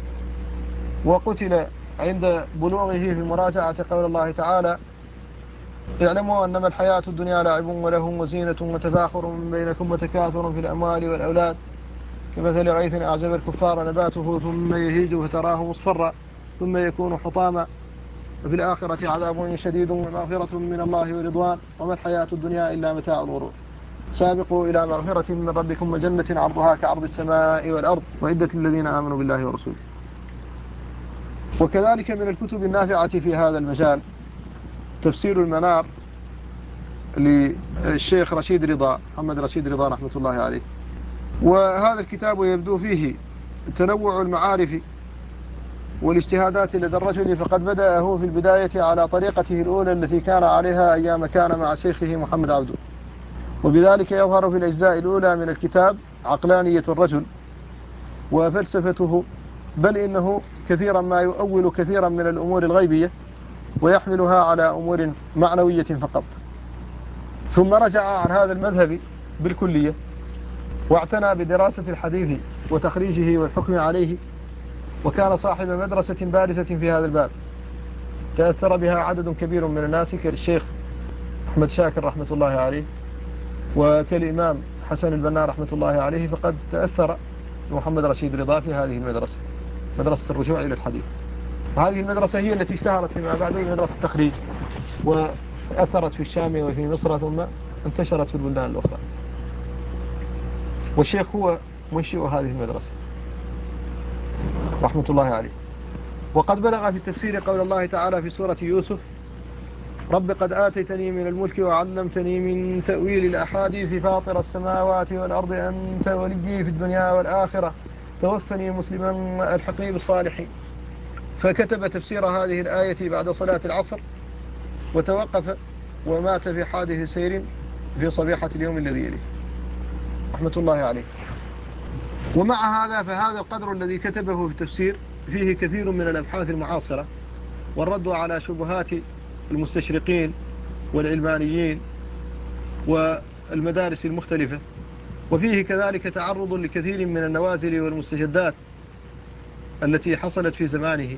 وقتل عند بلوغه في مراجعة قول الله تعالى: اعلموا أنما الحياة الدنيا لعب ولهو وزينة وتفاخر بينكم وتكاثر في الأموال والأولاد كمثل غيث أعجب الكفار نباته ثم يهيج فتراه مصفرا ثم يكون حطاما وفي الآخرة عذاب شديد ومغفرة من الله ورضوان وما الحياة الدنيا إلا متاع الغرور سابقوا إلى مغفرة من ربكم وجنة عرضها كعرض السماء والأرض وعدة الذين آمنوا بالله ورسوله. وكذلك من الكتب النافعة في هذا المجال تفسير المنار للشيخ رشيد رضا، محمد رشيد رضا رحمة الله عليه. وهذا الكتاب يبدو فيه تنوع المعارف والاجتهادات لدى الرجل، فقد بدأه في البداية على طريقته الأولى التي كان عليها أيام كان مع شيخه محمد عبده، وبذلك يظهر في الأجزاء الأولى من الكتاب عقلانية الرجل وفلسفته، بل إنه كثيرا ما يؤول كثيرا من الأمور الغيبية ويحملها على أمور معنوية فقط. ثم رجع عن هذا المذهب بالكلية واعتنى بدراسة الحديث وتخريجه والحكم عليه، وكان صاحب مدرسة بارزة في هذا الباب تأثر بها عدد كبير من الناس كالشيخ أحمد شاكر رحمة الله عليه، وكالإمام حسن البنا رحمة الله عليه فقد تأثر محمد رشيد رضا في هذه المدرسة، مدرسة الرجوع إلى الحديث. وهذه المدرسة هي التي اشتهرت فيما بعد بمدرسة التخريج، وأثرت في الشام وفي مصر ثم انتشرت في البلدان الأخرى. والشيخ هو منشئ هذه المدرسة رحمة الله عليه. وقد بلغ في التفسير قول الله تعالى في سورة يوسف: رب قد آتيتني من الملك وعلمتني من تأويل الأحاديث فاطر السماوات والأرض أنت وليي في الدنيا والآخرة توفني مسلما ألحقني بالصالحين. فكتب تفسير هذه الآية بعد صلاة العصر، وتوقف ومات في حادث سير في صبيحة اليوم الذي يليه رحمة الله عليه. ومع هذا فهذا القدر الذي كتبه في التفسير فيه كثير من الأبحاث المعاصرة والرد على شبهات المستشرقين والعلمانيين والمدارس المختلفة، وفيه كذلك تعرض لكثير من النوازل والمستجدات التي حصلت في زمانه،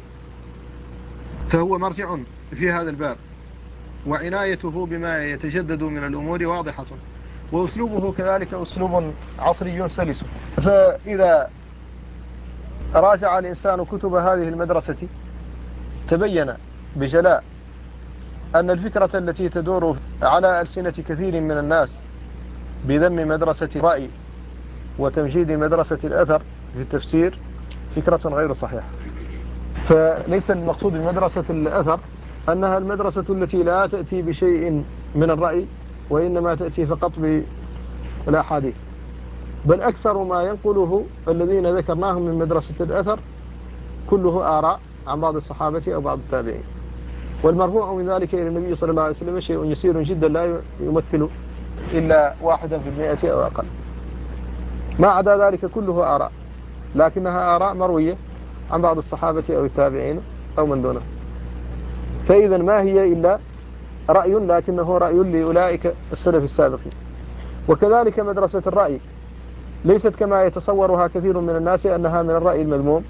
فهو مرجع في هذا الباب، وعنايته بما يتجدد من الأمور واضحة، وأسلوبه كذلك أسلوب عصري سلس. فإذا راجع الإنسان كتب هذه المدرسة تبين بجلاء أن الفكرة التي تدور على ألسنة كثير من الناس بذم مدرسة الرأي وتمجيد مدرسة الأثر في التفسير فكرة غير صحيحة. فليس المقصود بمدرسة الأثر أنها المدرسة التي لا تأتي بشيء من الرأي، وإنما تأتي فقط بالأحاديث، بل أكثر ما ينقله الذين ذكرناهم من مدرسة الأثر كله آراء عن بعض الصحابة أو بعض التابعين، والمرفوع من ذلك إلى النبي صلى الله عليه وسلم شيء يسير جدا لا يمثل إلا 1% أو أقل. ما عدا ذلك كله آراء، لكنها آراء مروية عن بعض الصحابة أو التابعين أو من دونه. فإذا ما هي إلا رأي، لكنه رأي لأولئك السلف السابقين. وكذلك مدرسة الرأي ليست كما يتصورها كثير من الناس أنها من الرأي المذموم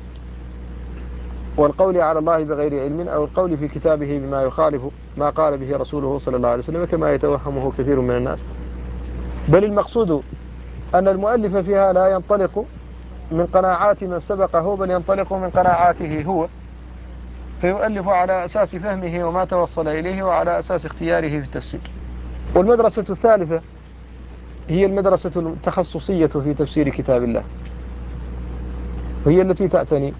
والقول على الله بغير علم، أو القول في كتابه بما يخالف ما قال به رسوله صلى الله عليه وسلم كما يتوهمه كثير من الناس، بل المقصود أن المؤلف فيها لا ينطلق من قناعات من سبقه، بل ينطلق من قناعاته هو، فيؤلف على أساس فهمه وما توصل إليه وعلى أساس اختياره في التفسير. والمدرسة الثالثة هي المدرسة التخصصية في تفسير كتاب الله، وهي التي تعتني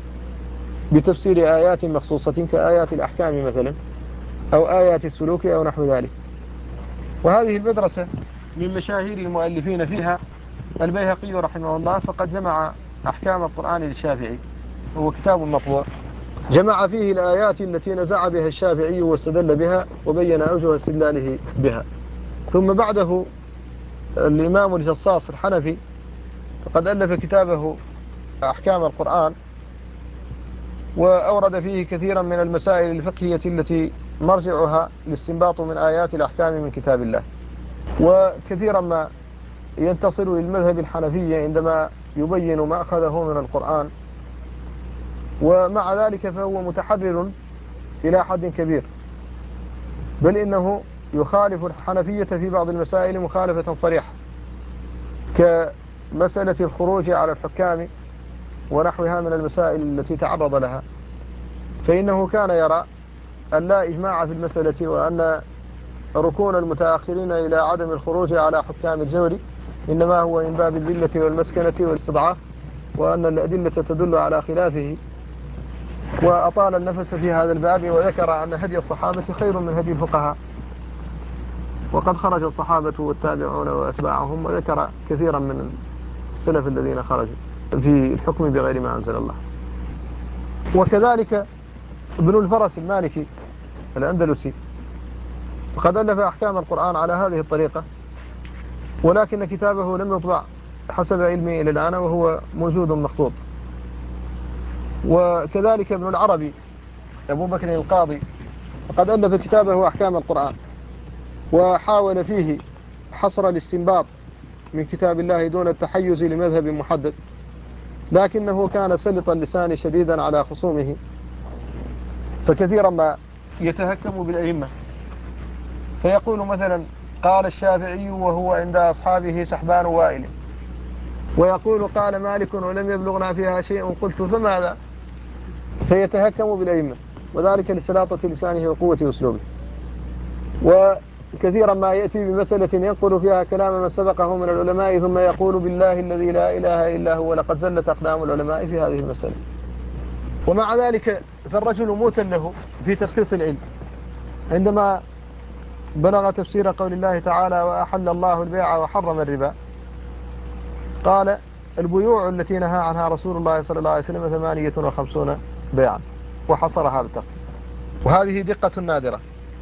بتفسير آيات مخصوصة كآيات الأحكام مثلا، أو آيات السلوك أو نحو ذلك. وهذه المدرسة من مشاهير المؤلفين فيها البيهقي رحمه الله، فقد جمع أحكام القرآن للشافعي، هو كتاب مطبوع، جمع فيه الآيات التي نزع بها الشافعي واستدل بها وبين أوجه استدلاله بها. ثم بعده الإمام الجصاص الحنفي فقد ألف كتابه أحكام القرآن، وأورد فيه كثيرا من المسائل الفقهية التي مرجعها الاستنباط من آيات الأحكام من كتاب الله. وكثيرا ما ينتصر للمذهب الحنفي عندما يبين ما أخذه من القرآن، ومع ذلك فهو متحرر إلى حد كبير، بل إنه يخالف الحنفية في بعض المسائل مخالفة صريحة، كمسألة الخروج على الحكام ونحوها من المسائل التي تعرض لها، فإنه كان يرى أن لا إجماع في المسألة، وأن ركون المتأخرين إلى عدم الخروج على حكام الجور إنما هو من باب الذلة والمسكنة والاستضعاف، وأن الأدلة تدل على خلافه. وأطال النفس في هذا الباب، وذكر أن هدي الصحابة خير من هدي الفقهاء، وقد خرج الصحابة والتابعون وأتباعهم، وذكر كثيرا من السلف الذين خرجوا في الحكم بغير ما أنزل الله. وكذلك ابن الفرس المالكي الأندلسي فقد ألف أحكام القرآن على هذه الطريقة، ولكن كتابه لم يطبع حسب علمي إلى الآن، وهو موجود مخطوط. وكذلك ابن العربي أبو بكر القاضي فقد ألف كتابه أحكام القرآن، وحاول فيه حصر الاستنباط من كتاب الله دون التحيز لمذهب محدد، لكنه كان سلط اللسان شديدا على خصومه، فكثيرا ما يتهكم بالأئمة، فيقول مثلا قال الشافعي وهو عند أصحابه سحبان وائل، ويقول قال مالك ولم يبلغنا فيها شيء، قلت فماذا؟ فيتهكم بالأئمة، وذلك لسلاطة لسانه وقوة أسلوبه. وكثيرا ما يأتي بمسألة ينقل فيها كلام من سبقه من العلماء ثم يقول بالله الذي لا إله إلا هو لقد زلت أقدام العلماء في هذه المسألة. ومع ذلك فالرجل موت له في تلخيص العلم عندما بلغ تفسير قول الله تعالى وأحل الله البيع وحرم الربا، قال البيوع التي نهى عنها رسول الله صلى الله عليه وسلم 58 بيعا، وحصرها بالتقسيم. وهذه دقة نادرة،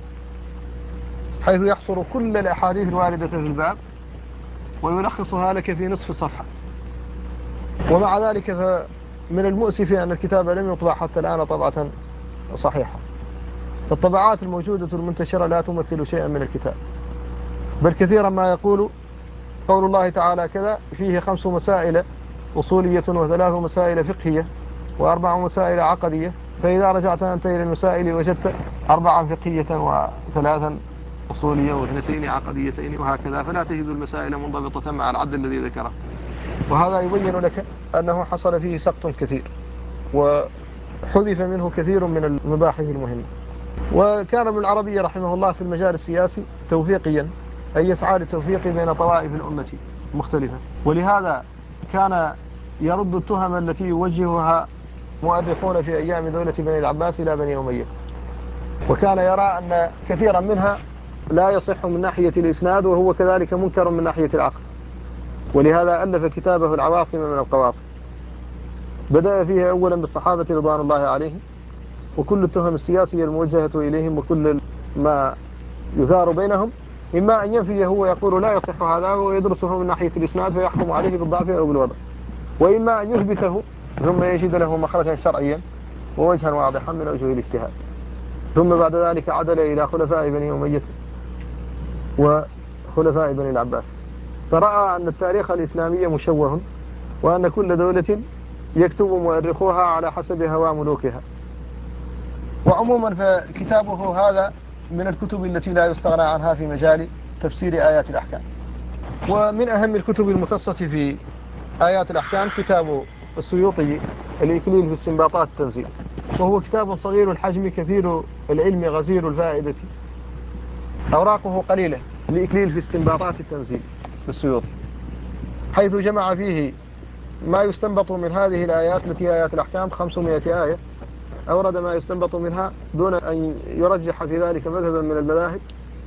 حيث يحصر كل الأحاديث الواردة في الباب ويلخصها لك في نصف صفحة. ومع ذلك فمن المؤسف أن الكتاب لم يطبع حتى الآن طبعة صحيحة. الطبعات الموجودة المنتشرة لا تمثل شيئا من الكتاب، بل كثيرا ما يقول قول الله تعالى كذا فيه 5 مسائل أصولية و3 مسائل فقهية و4 مسائل عقدية، فإذا رجعت أنت إلى المسائل وجدت 4 فقهية و3 أصولية و2 عقديتين وهكذا، فلا تجد المسائل منضبطة مع العد الذي ذكره. وهذا يبين لك أنه حصل فيه سقط كثير وحذف منه كثير من المباحث المهمة. وكان ابن العربي رحمه الله في المجال السياسي توفيقيا، أي يسعى للتوفيق بين طوائف الأمة مختلفة، ولهذا كان يرد التهم التي يوجهها مؤرخون في أيام دولة بني العباس إلى بني أمية، وكان يرى أن كثيرا منها لا يصح من ناحية الإسناد وهو كذلك منكر من ناحية العقل، ولهذا ألف كتابه العواصم من القواصم، بدأ فيه أولا بالصحابة رضوان الله عليهم وكل التهم السياسية الموجهة إليهم وكل ما يثار بينهم، إما أن ينفيه ويقول لا يصح هذا ويدرسه من ناحية الإسناد فيحكم عليه بالضعف أو بالوضع، وإما أن يثبته ثم يجد له مخرجا شرعيا ووجها واضحا من أوجه الاجتهاد. ثم بعد ذلك عدل إلى خلفاء بني أمية وخلفاء بني العباس، فرأى أن التاريخ الإسلامي مشوه، وأن كل دولة يكتب مؤرخوها على حسب هوى ملوكها. وعموما فكتابه هذا من الكتب التي لا يستغنى عنها في مجال تفسير آيات الأحكام. ومن أهم الكتب المختصة في آيات الأحكام كتاب السيوطي الإكليل في استنباطات التنزيل، وهو كتاب صغير الحجم كثير العلم غزير الفائدة، أوراقه قليلة، الإكليل في استنباطات التنزيل للسيوطي، حيث جمع فيه ما يستنبط من هذه الآيات التي آيات الأحكام 500 آية، أورد ما يستنبط منها دون أن يرجح في ذلك مذهبا من المذاهب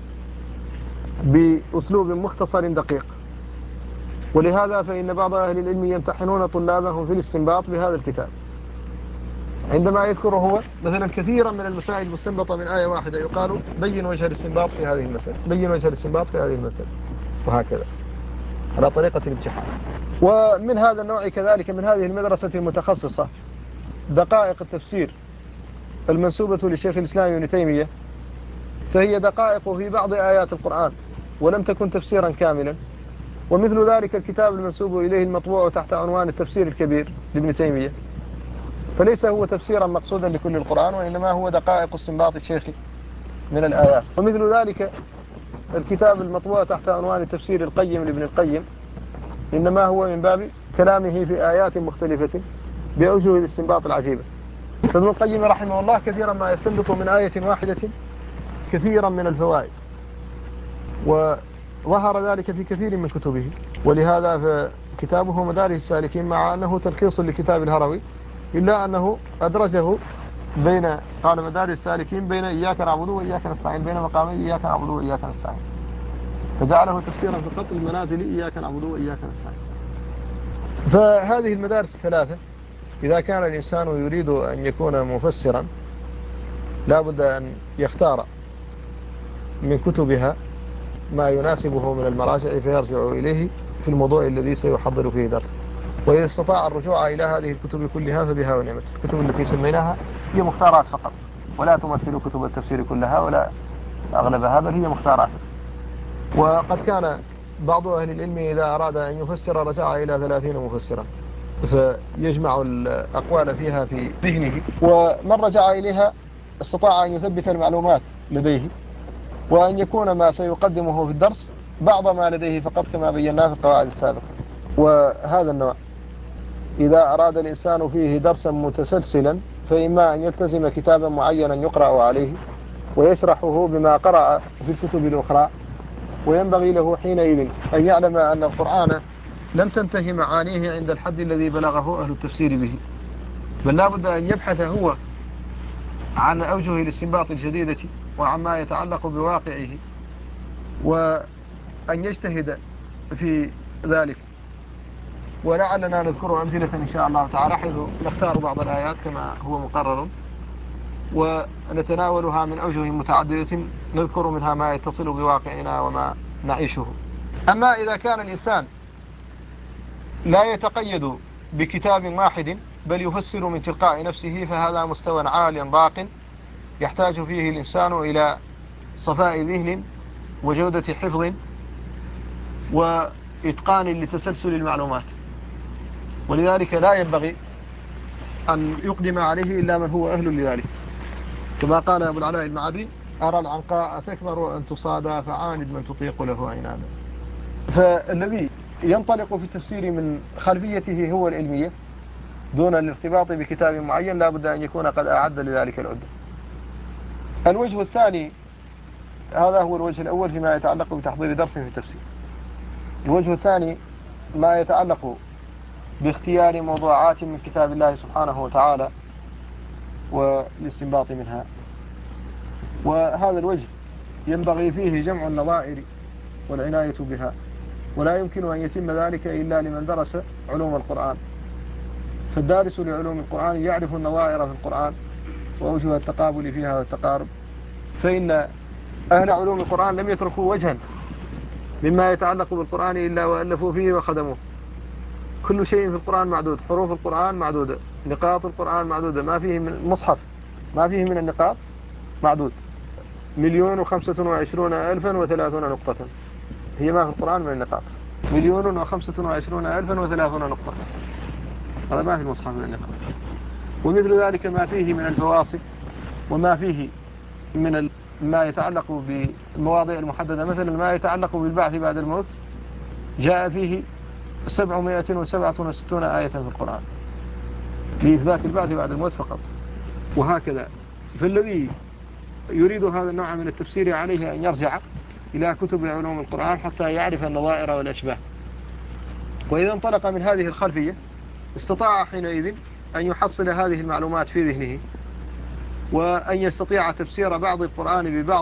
بأسلوب مختصر دقيق. ولهذا فإن بعض أهل العلم يمتحنون طلابهم في الاستنباط بهذا الكتاب، عندما يذكر هو مثلا كثيرا من المسائل المستنبطة من آية واحدة يقال بين وجه الاستنباط في هذه المسألة، بين وجه الاستنباط في هذه المسألة، وهكذا على طريقة الامتحان. ومن هذا النوع كذلك من هذه المدرسة المتخصصة دقائق التفسير المنسوبة لشيخ الإسلام ابن تيمية، فهي دقائق في بعض آيات القرآن ولم تكن تفسيرا كاملا. ومثل ذلك الكتاب المنسوب إليه المطبوع تحت عنوان التفسير الكبير لابن تيمية، فليس هو تفسيرا مقصودا لكل القرآن، وإنما هو دقائق استنباط الشيخ من الآيات. ومثل ذلك الكتاب المطبوع تحت عنوان التفسير القيم لابن القيم، إنما هو من باب كلامه في آيات مختلفة بأوجه الاستنباط العجيبة. فابن القيم رحمه الله كثيرا ما يستنبط من آية واحدة كثيرا من الفوائد، وظهر ذلك في كثير من كتبه. ولهذا فكتابه مدارج السالكين مع أنه تلخيص لكتاب الهروي، إلا أنه أدرجه بين، قال مدارج السالكين بين إياك نعبد وإياك نستعين، بين مقامي إياك نعبد وإياك نستعين، فجعله تفسيرا فقط المنازل إياك نعبد وإياك نستعين. فهذه المدارس الثلاثة إذا كان الإنسان يريد أن يكون مفسرا لا بد أن يختار من كتبها ما يناسبه من المراجع فيرجع إليه في الموضوع الذي سيحضر فيه درس. وإذا استطاع الرجوع إلى هذه الكتب كلها فبها ونعمت. الكتب التي سميناها هي مختارات فقط، ولا تمثل كتب التفسير كلها ولا أغلبها، بل هي مختارات. وقد كان بعض أهل العلم إذا أراد أن يفسر رجع إلى 30 مفسرا فيجمع الأقوال فيها في ذهنه، ومن رجع إليها استطاع أن يثبت المعلومات لديه وأن يكون ما سيقدمه في الدرس بعض ما لديه فقط كما بيناه في القواعد السابقة. وهذا النوع إذا أراد الإنسان فيه درسا متسلسلا فإما أن يلتزم كتابا معينا يقرأ عليه ويشرحه بما قرأ في الكتب الأخرى. وينبغي له حينئذ أن يعلم أن القرآن لم تنتهي معانيه عند الحد الذي بلغه أهل التفسير به، بل لا بد أن يبحث هو عن أوجه الاستنباط الجديدة وعما يتعلق بواقعه، وأن يجتهد في ذلك. ولعلنا نذكر أمثلة إن شاء الله تعالى، حيث نختار بعض الآيات كما هو مقرر ونتناولها من أوجه متعددة، نذكر منها ما يتصل بواقعنا وما نعيشه. أما إذا كان الإنسان لا يتقيد بكتاب واحد بل يفسر من تلقاء نفسه، فهذا مستوى عال راق يحتاج فيه الإنسان إلى صفاء ذهن وجودة حفظ وإتقان لتسلسل المعلومات. ولذلك لا ينبغي أن يقدم عليه إلا من هو أهل لذلك، كما قال أبو العلاء المعري: أرى العنقاء تكبر أن تصادى فعاند من تطيق له عنادا. فالذي ينطلق في التفسير من خلفيته هو العلمية دون الارتباط بكتاب معين لا بد أن يكون قد أعد لذلك العدة. الوجه الثاني، هذا هو الوجه الأول فيما يتعلق بتحضير درس في التفسير. الوجه الثاني ما يتعلق باختيار موضوعات من كتاب الله سبحانه وتعالى والاستنباط منها، وهذا الوجه ينبغي فيه جمع النظائر والعناية بها، ولا يمكن أن يتم ذلك إلا لمن درس علوم القرآن. فالدارس لعلوم القرآن يعرف النظائر في القرآن وأوجه التقابل فيها والتقارب. فإن أهل علوم القرآن لم يتركوا وجها مما يتعلق بالقرآن إلا وألفوا فيه وخدموه. كل شيء في القرآن معدود، حروف القرآن معدودة، نقاط القرآن معدودة، ما فيه من المصحف ما فيه من النقاط معدود، 1,025,030 نقطة هي ما في القرآن من النقاط، 1,025,030 نقطة، هذا ما في المصحف من النقاط. ومثل ذلك ما فيه من الفواصل وما فيه من ما يتعلق بالمواضيع المحددة، مثلا ما يتعلق بالبعث بعد الموت جاء فيه 767 آية في القرآن لإثبات البعث بعد الموت فقط، وهكذا. فالذي يريد هذا النوع من التفسير عليه أن يرجع إلى كتب علوم القرآن حتى يعرف النظائر والأشباه. وإذا انطلق من هذه الخلفية استطاع حينئذ أن يحصل هذه المعلومات في ذهنه، وأن يستطيع تفسير بعض القرآن ببعض،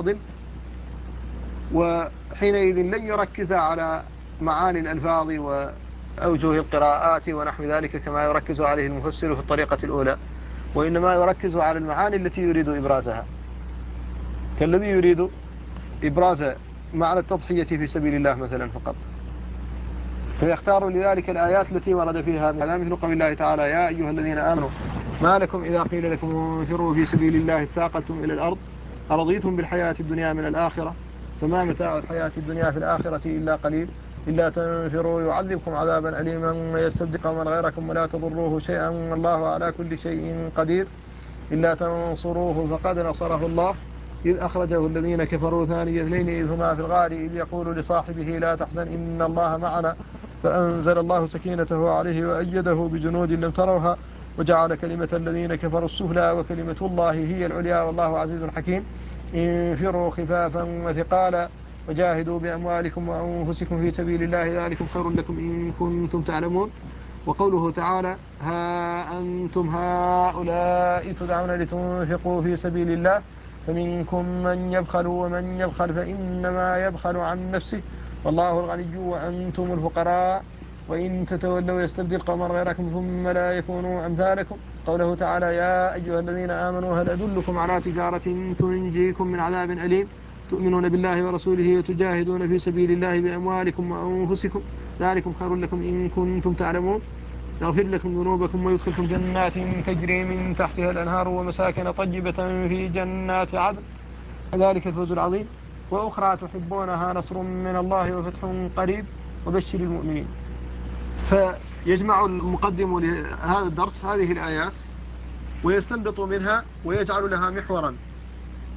وحينئذ لن يركز على معاني الألفاظ وأوجه القراءات ونحو ذلك كما يركز عليه المفسر في الطريقة الأولى، وإنما يركز على المعاني التي يريد إبرازها، كالذي يريد إبراز معنى التضحية في سبيل الله مثلا فقط، فيختار لذلك الآيات التي ورد فيها مثل قول الله تعالى: يا أيها الذين آمنوا ما لكم إذا قيل لكم انفروا في سبيل الله اثاقلتم إلى الأرض أرضيتم بالحياة الدنيا من الآخرة فما متاع الحياة الدنيا في الآخرة إلا قليل إلا تنفروا يعذبكم عذابا أليما ويستبدل قوما غيركم ولا تضروه شيئا والله على كل شيء قدير إلا تنصروه فقد نصره الله إذ أخرجه الذين كفروا ثاني اثنين إذ هما في الغار إذ يقول لصاحبه لا تحزن إن الله معنا فأنزل الله سكينته عليه وأيده بجنود لم تروها وجعل كلمة الذين كفروا السفلى وكلمة الله هي العليا والله عزيز حكيم انفروا خفافا وثقالا وجاهدوا بأموالكم وأنفسكم في سبيل الله ذلكم خير لكم إن كنتم تعلمون. وقوله تعالى: ها أنتم هؤلاء تدعون لتنفقوا في سبيل الله فمنكم من يبخل ومن يبخل فإنما يبخل عن نفسه والله الغني وأنتم الفقراء وإن تتولوا يستبدل قوما غيركم ثم لا يكونوا أمثالكم. قوله تعالى: يا أيها الذين آمنوا هل أدلكم على تجارة تنجيكم من عذاب أليم تؤمنون بالله ورسوله وتجاهدون في سبيل الله بأموالكم وأنفسكم ذلكم خير لكم إن كنتم تعلمون يغفر لكم ذنوبكم ويدخلكم جنات تجري من تحتها الأنهار ومساكن طيبة في جنات عدن ذلك الفوز العظيم وأخرى تحبونها نصر من الله وفتح قريب وبشر المؤمنين. فيجمع المقدم لهذا الدرس هذه الآيات ويستنبط منها ويجعل لها محورا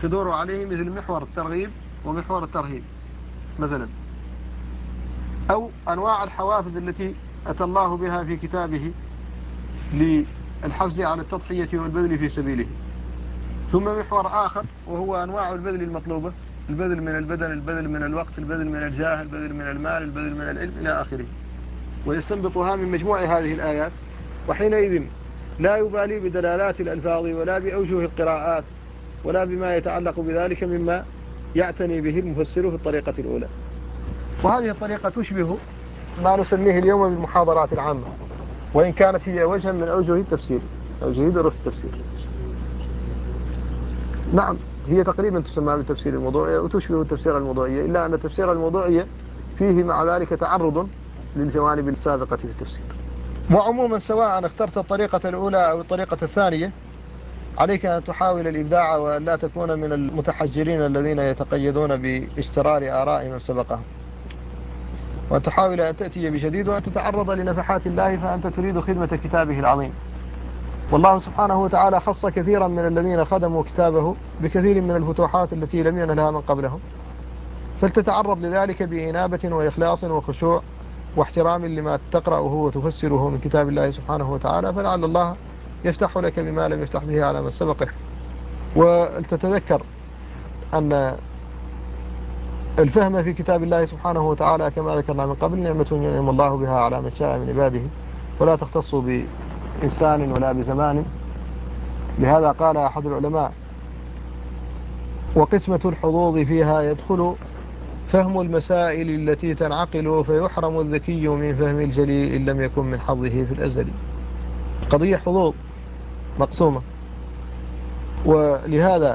تدور عليه مثل محور الترغيب ومحور الترهيب مثلا، أو أنواع الحوافز التي أتى الله بها في كتابه للحفز على التضحية والبذل في سبيله. ثم محور آخر وهو أنواع البذل المطلوبة، البذل من البدن، البذل من الوقت، البذل من الجاه، البذل من المال، البذل من العلم إلى آخره، ويستنبطها من مجموع هذه الآيات. وحينئذ لا يبالي بدلالات الألفاظ ولا بأوجه القراءات ولا بما يتعلق بذلك مما يعتني به المفسر في الطريقة الأولى. وهذه الطريقة تشبه ما نسميه اليوم بالمحاضرات العامة، وإن كانت هي وجها من أوجه التفسير، أوجه دروس التفسير. نعم، هي تقريبا تسمى بالتفسير الموضوعي وتشبه التفسير الموضوعية، إلا أن التفسير الموضوعي فيه مع ذلك تعرض للجوانب السابقة في التفسير. وعموما سواء اخترت الطريقة الأولى أو الطريقة الثانية، عليك أن تحاول الإبداع وأن لا تكون من المتحجرين الذين يتقيدون باشترار آراء من سبقهم، وأن تحاول أن تأتي بجديد وأن تتعرض لنفحات الله، فأنت تريد خدمة كتابه العظيم. والله سبحانه وتعالى خص كثيرا من الذين خدموا كتابه بكثير من الفتوحات التي لم ينلها من قبلهم، فلتتعرض لذلك بإنابة وإخلاص وخشوع واحترام لما تقرأه وتفسره من كتاب الله سبحانه وتعالى، فلعل الله يفتح لك بما لم يفتح به على من سبقه. ولتتذكر أن الفهم في كتاب الله سبحانه وتعالى كما ذكرنا من قبل نعمة ينعم الله بها على من شاء من عباده، ولا تختص بإنسان ولا بزمان. لهذا قال أحد العلماء: وقسمة الحظوظ فيها يدخل فهم المسائل التي تنعقل، فيحرم الذكي من فهم الجليل إن لم يكن من حظه في الأزل. قضية حظوظ مقسومة، ولهذا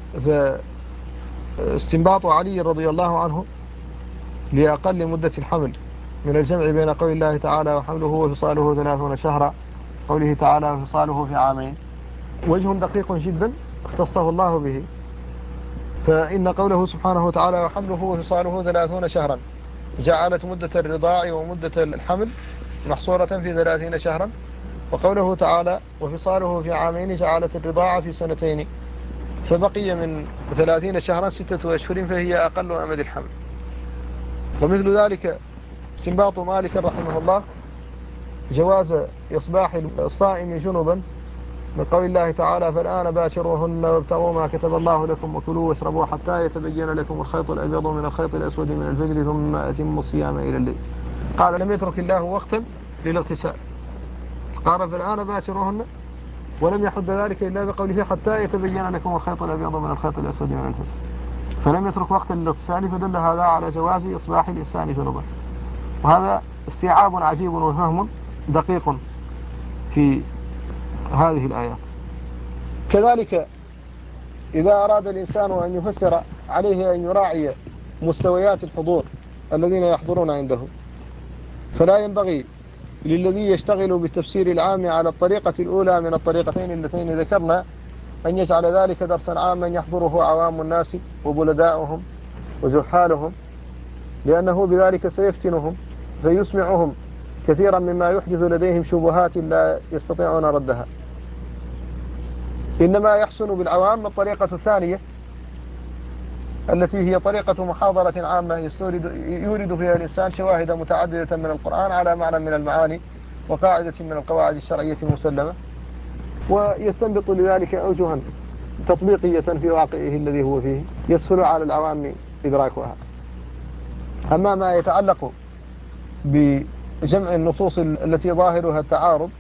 فاستنباط علي رضي الله عنه لأقل مدة الحمل من الجمع بين قول الله تعالى وحمله وفصاله 30 شهرا، قوله تعالى وفصاله في عامين، وجه دقيق جدا اختصه الله به. فإن قوله سبحانه وتعالى وحمله وفصاله 30 شهرا جعلت مدة الرضاع ومدة الحمل محصورة في 30 شهرا، وقوله تعالى وفصاله في عامين جعلت الرضاعة في 2 سنين، فبقي من 30 شهرا 6 أشهر، فهي أقل أمد الحمل. ومثل ذلك استنباط مالك رحمه الله جواز إصباح الصائم جنبا من قول الله تعالى فالآن باشروهن وابتغوا ما كتب الله لكم وكلوا واشربوا حتى يتبين لكم الخيط الأبيض من الخيط الأسود من الفجر ثم أتموا الصيام إلى الليل. قال لم يترك الله وقتا للاغتسال، قال فالآن باشروهن، ولم يحد ذلك إلا بقوله حتى يتبين لكم الخيط الأبيض من الخيط الأسود من الفجر، فلم يترك وقتا للاغتسال، فدل هذا على جواز إصباح الإنسان جنبا. وهذا استيعاب عجيب وفهم دقيق في هذه الآيات. كذلك إذا أراد الإنسان أن يفسر عليه أن يراعي مستويات الحضور الذين يحضرون عنده، فلا ينبغي للذي يشتغل بالتفسير العام على الطريقة الأولى من الطريقتين اللتين ذكرنا أن يجعل ذلك درسا عاما يحضره عوام الناس وبلداؤهم وزحالهم، لأنه بذلك سيفتنهم فيسمعهم كثيرا مما يحدث لديهم شبهات لا يستطيعون ردها. إنما يحسن بالعوام الطريقة الثانية التي هي طريقة محاضرة عامة يورد فيها الإنسان شواهد متعددة من القرآن على معنى من المعاني وقاعدة من القواعد الشرعية المسلمة، ويستنبط لذلك أوجها تطبيقية في واقعه الذي هو فيه يسهل على العوام إدراكها. أما ما يتعلق بجمع النصوص التي ظاهرها التعارض،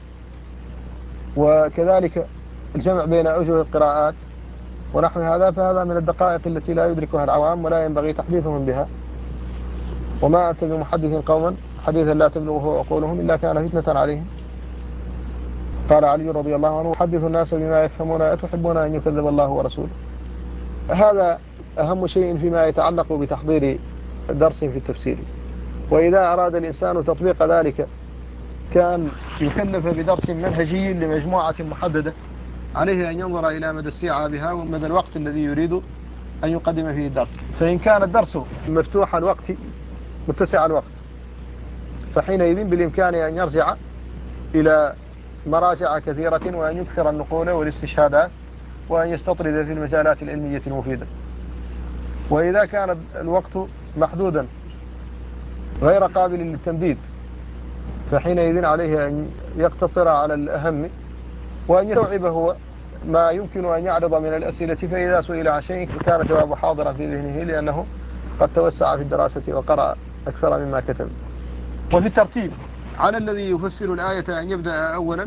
وكذلك الجمع بين أوجه القراءات ونحو هذا، فهذا من الدقائق التي لا يدركها العوام ولا ينبغي تحديثهم بها. وما أنت بمحدث قوما حديثا لا تبلغه عقولهم إلا كان فتنة عليهم. قال علي رضي الله عنه حدث الناس بما يفهمون أتحبون أن يكذب الله ورسوله. هذا أهم شيء فيما يتعلق بتحضير درس في التفسير. وإذا أراد الإنسان تطبيق ذلك كان يكلف بدرس منهجي لمجموعة محددة، عليه أن ينظر إلى مدى استيعابها ومدى الوقت الذي يريد أن يقدم فيه الدرس. فإن كان الدرس مفتوح الوقت متسع الوقت، فحينئذ بالإمكان أن يرجع إلى مراجع كثيرة وأن يكثر النقول والاستشهادات وأن يستطرد في المجالات العلمية المفيدة. وإذا كان الوقت محدودا غير قابل للتمديد فحينئذ عليه أن يقتصر على الأهم وأن يستوعب هو ما يمكن أن يعرض من الأسئلة، فإذا سئل عن شيء كان جوابه حاضرا في ذهنه لأنه قد توسع في الدراسة وقرأ أكثر مما كتب. وفي الترتيب على الذي يفسر الآية أن يبدأ أولا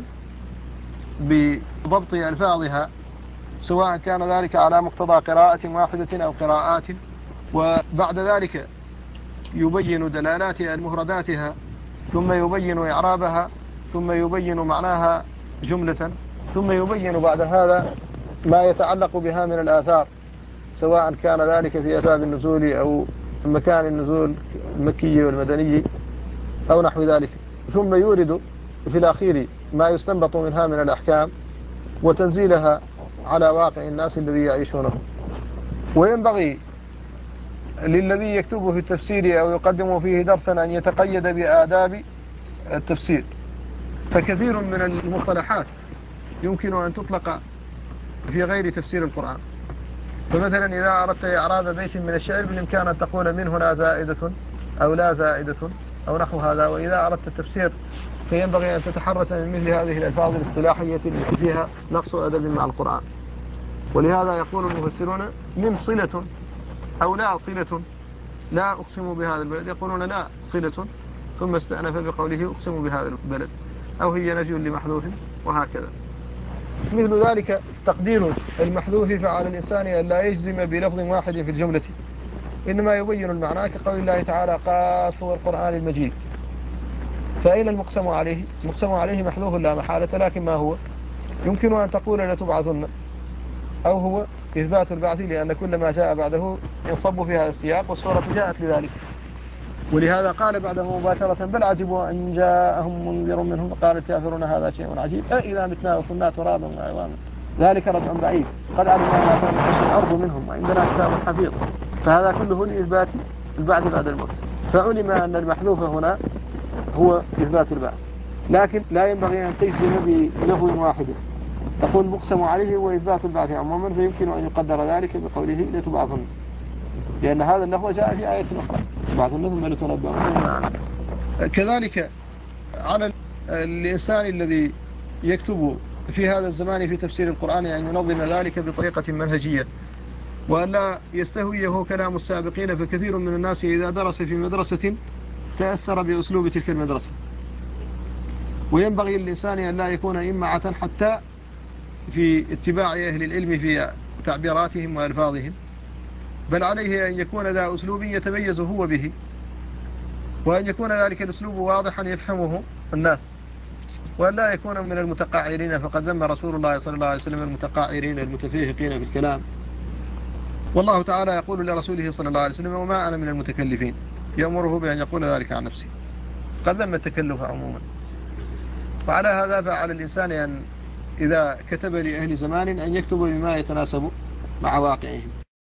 بضبط ألفاظها، سواء كان ذلك على مقتضى قراءة واحدة أو قراءات، وبعد ذلك يبين دلالات مفرداتها، ثم يبين إعرابها، ثم يبين معناها جملة، ثم يبين بعد هذا ما يتعلق بها من الآثار، سواء كان ذلك في أسباب النزول أو مكان النزول المكي والمدني أو نحو ذلك، ثم يورد في الأخير ما يستنبط منها من الأحكام وتنزيلها على واقع الناس الذي يعيشونه. وينبغي للذي يكتبه في التفسير أو يقدم فيه درسا أن يتقيد بآداب التفسير، فكثير من المصطلحات يمكن أن تطلق في غير تفسير القرآن. فمثلا إذا أردت إعراب بيت من الشعر بالإمكان أن تقول من هنا زائدة أو لا زائدة أو نحو هذا. وإذا أردت التفسير فينبغي أن تتحرس من مثل هذه الألفاظ الاصطلاحية التي فيها نقص أدب مع القرآن. ولهذا يقول المفسرون من صلة أو لا صلة، لا أقسم بهذا البلد، يقولون لا صلة، ثم استأنف بقوله أقسم بهذا البلد، أو هي نفي لمحذوف، وهكذا. مثل ذلك تقدير المحذوف فعلى الإنسان أن لا يجزم بلفظ واحد في الجملة، إنما يبين المعنى، كقول الله تعالى قاف والقرآن المجيد. فأين المقسم عليه؟ المقسم عليه محذوف لا محالة، لكن ما هو؟ يمكن أن تقول لتبعثن، أو هو إثبات البعث، لأن كل ما جاء بعده ينصب في هذا السياق، والسورة جاءت لذلك. ولهذا قال بعده مباشرة بل عجبوا أن جاءهم منذر منهم فقال الكافرون هذا شيء عجيب أإذا متنا وكنا ترابا وعظاما ذلك رجع بعيد قد علمنا ما تنقص الأرض منهم وعندنا كتاب حفيظ. فهذا كله لإثبات البعث بعد الموت، فعلم أن المحذوف هنا هو إثبات البعث، لكن لا ينبغي أن تجزم بلفظ واحد، تقول مقسم عليه وإثبات البعث عموما، فيمكن أن يقدر ذلك بقوله لتبعثن، لأن هذا اللفظ جاء في آية أخرى بعثن ثم لتنبؤن. كذلك على الإنسان الذي يكتب في هذا الزمان في تفسير القرآن أن ينظم ذلك بطريقة منهجية، وأن لا يستهويه كلام السابقين، فكثير من الناس إذا درس في مدرسة تأثر بأسلوب تلك المدرسة. وينبغي للإنسان أن لا يكون إمعة حتى في اتباع أهل العلم في تعبيراتهم وألفاظهم، بل عليه أن يكون ذا أسلوب يتميز هو به، وأن يكون ذلك الأسلوب واضحا يفهمه الناس، وأن لا يكون من المتقاعرين، فقد ذم رسول الله صلى الله عليه وسلم المتقاعرين المتفيهقين في الكلام. والله تعالى يقول لرسوله صلى الله عليه وسلم وما أنا من المتكلفين، يأمره بأن يقول ذلك عن نفسه، قد ذم التكلف عموما. وعلى هذا فعلى الإنسان أن إذا كتب لأهل زمان أن يكتب بما يتناسب مع واقعهم.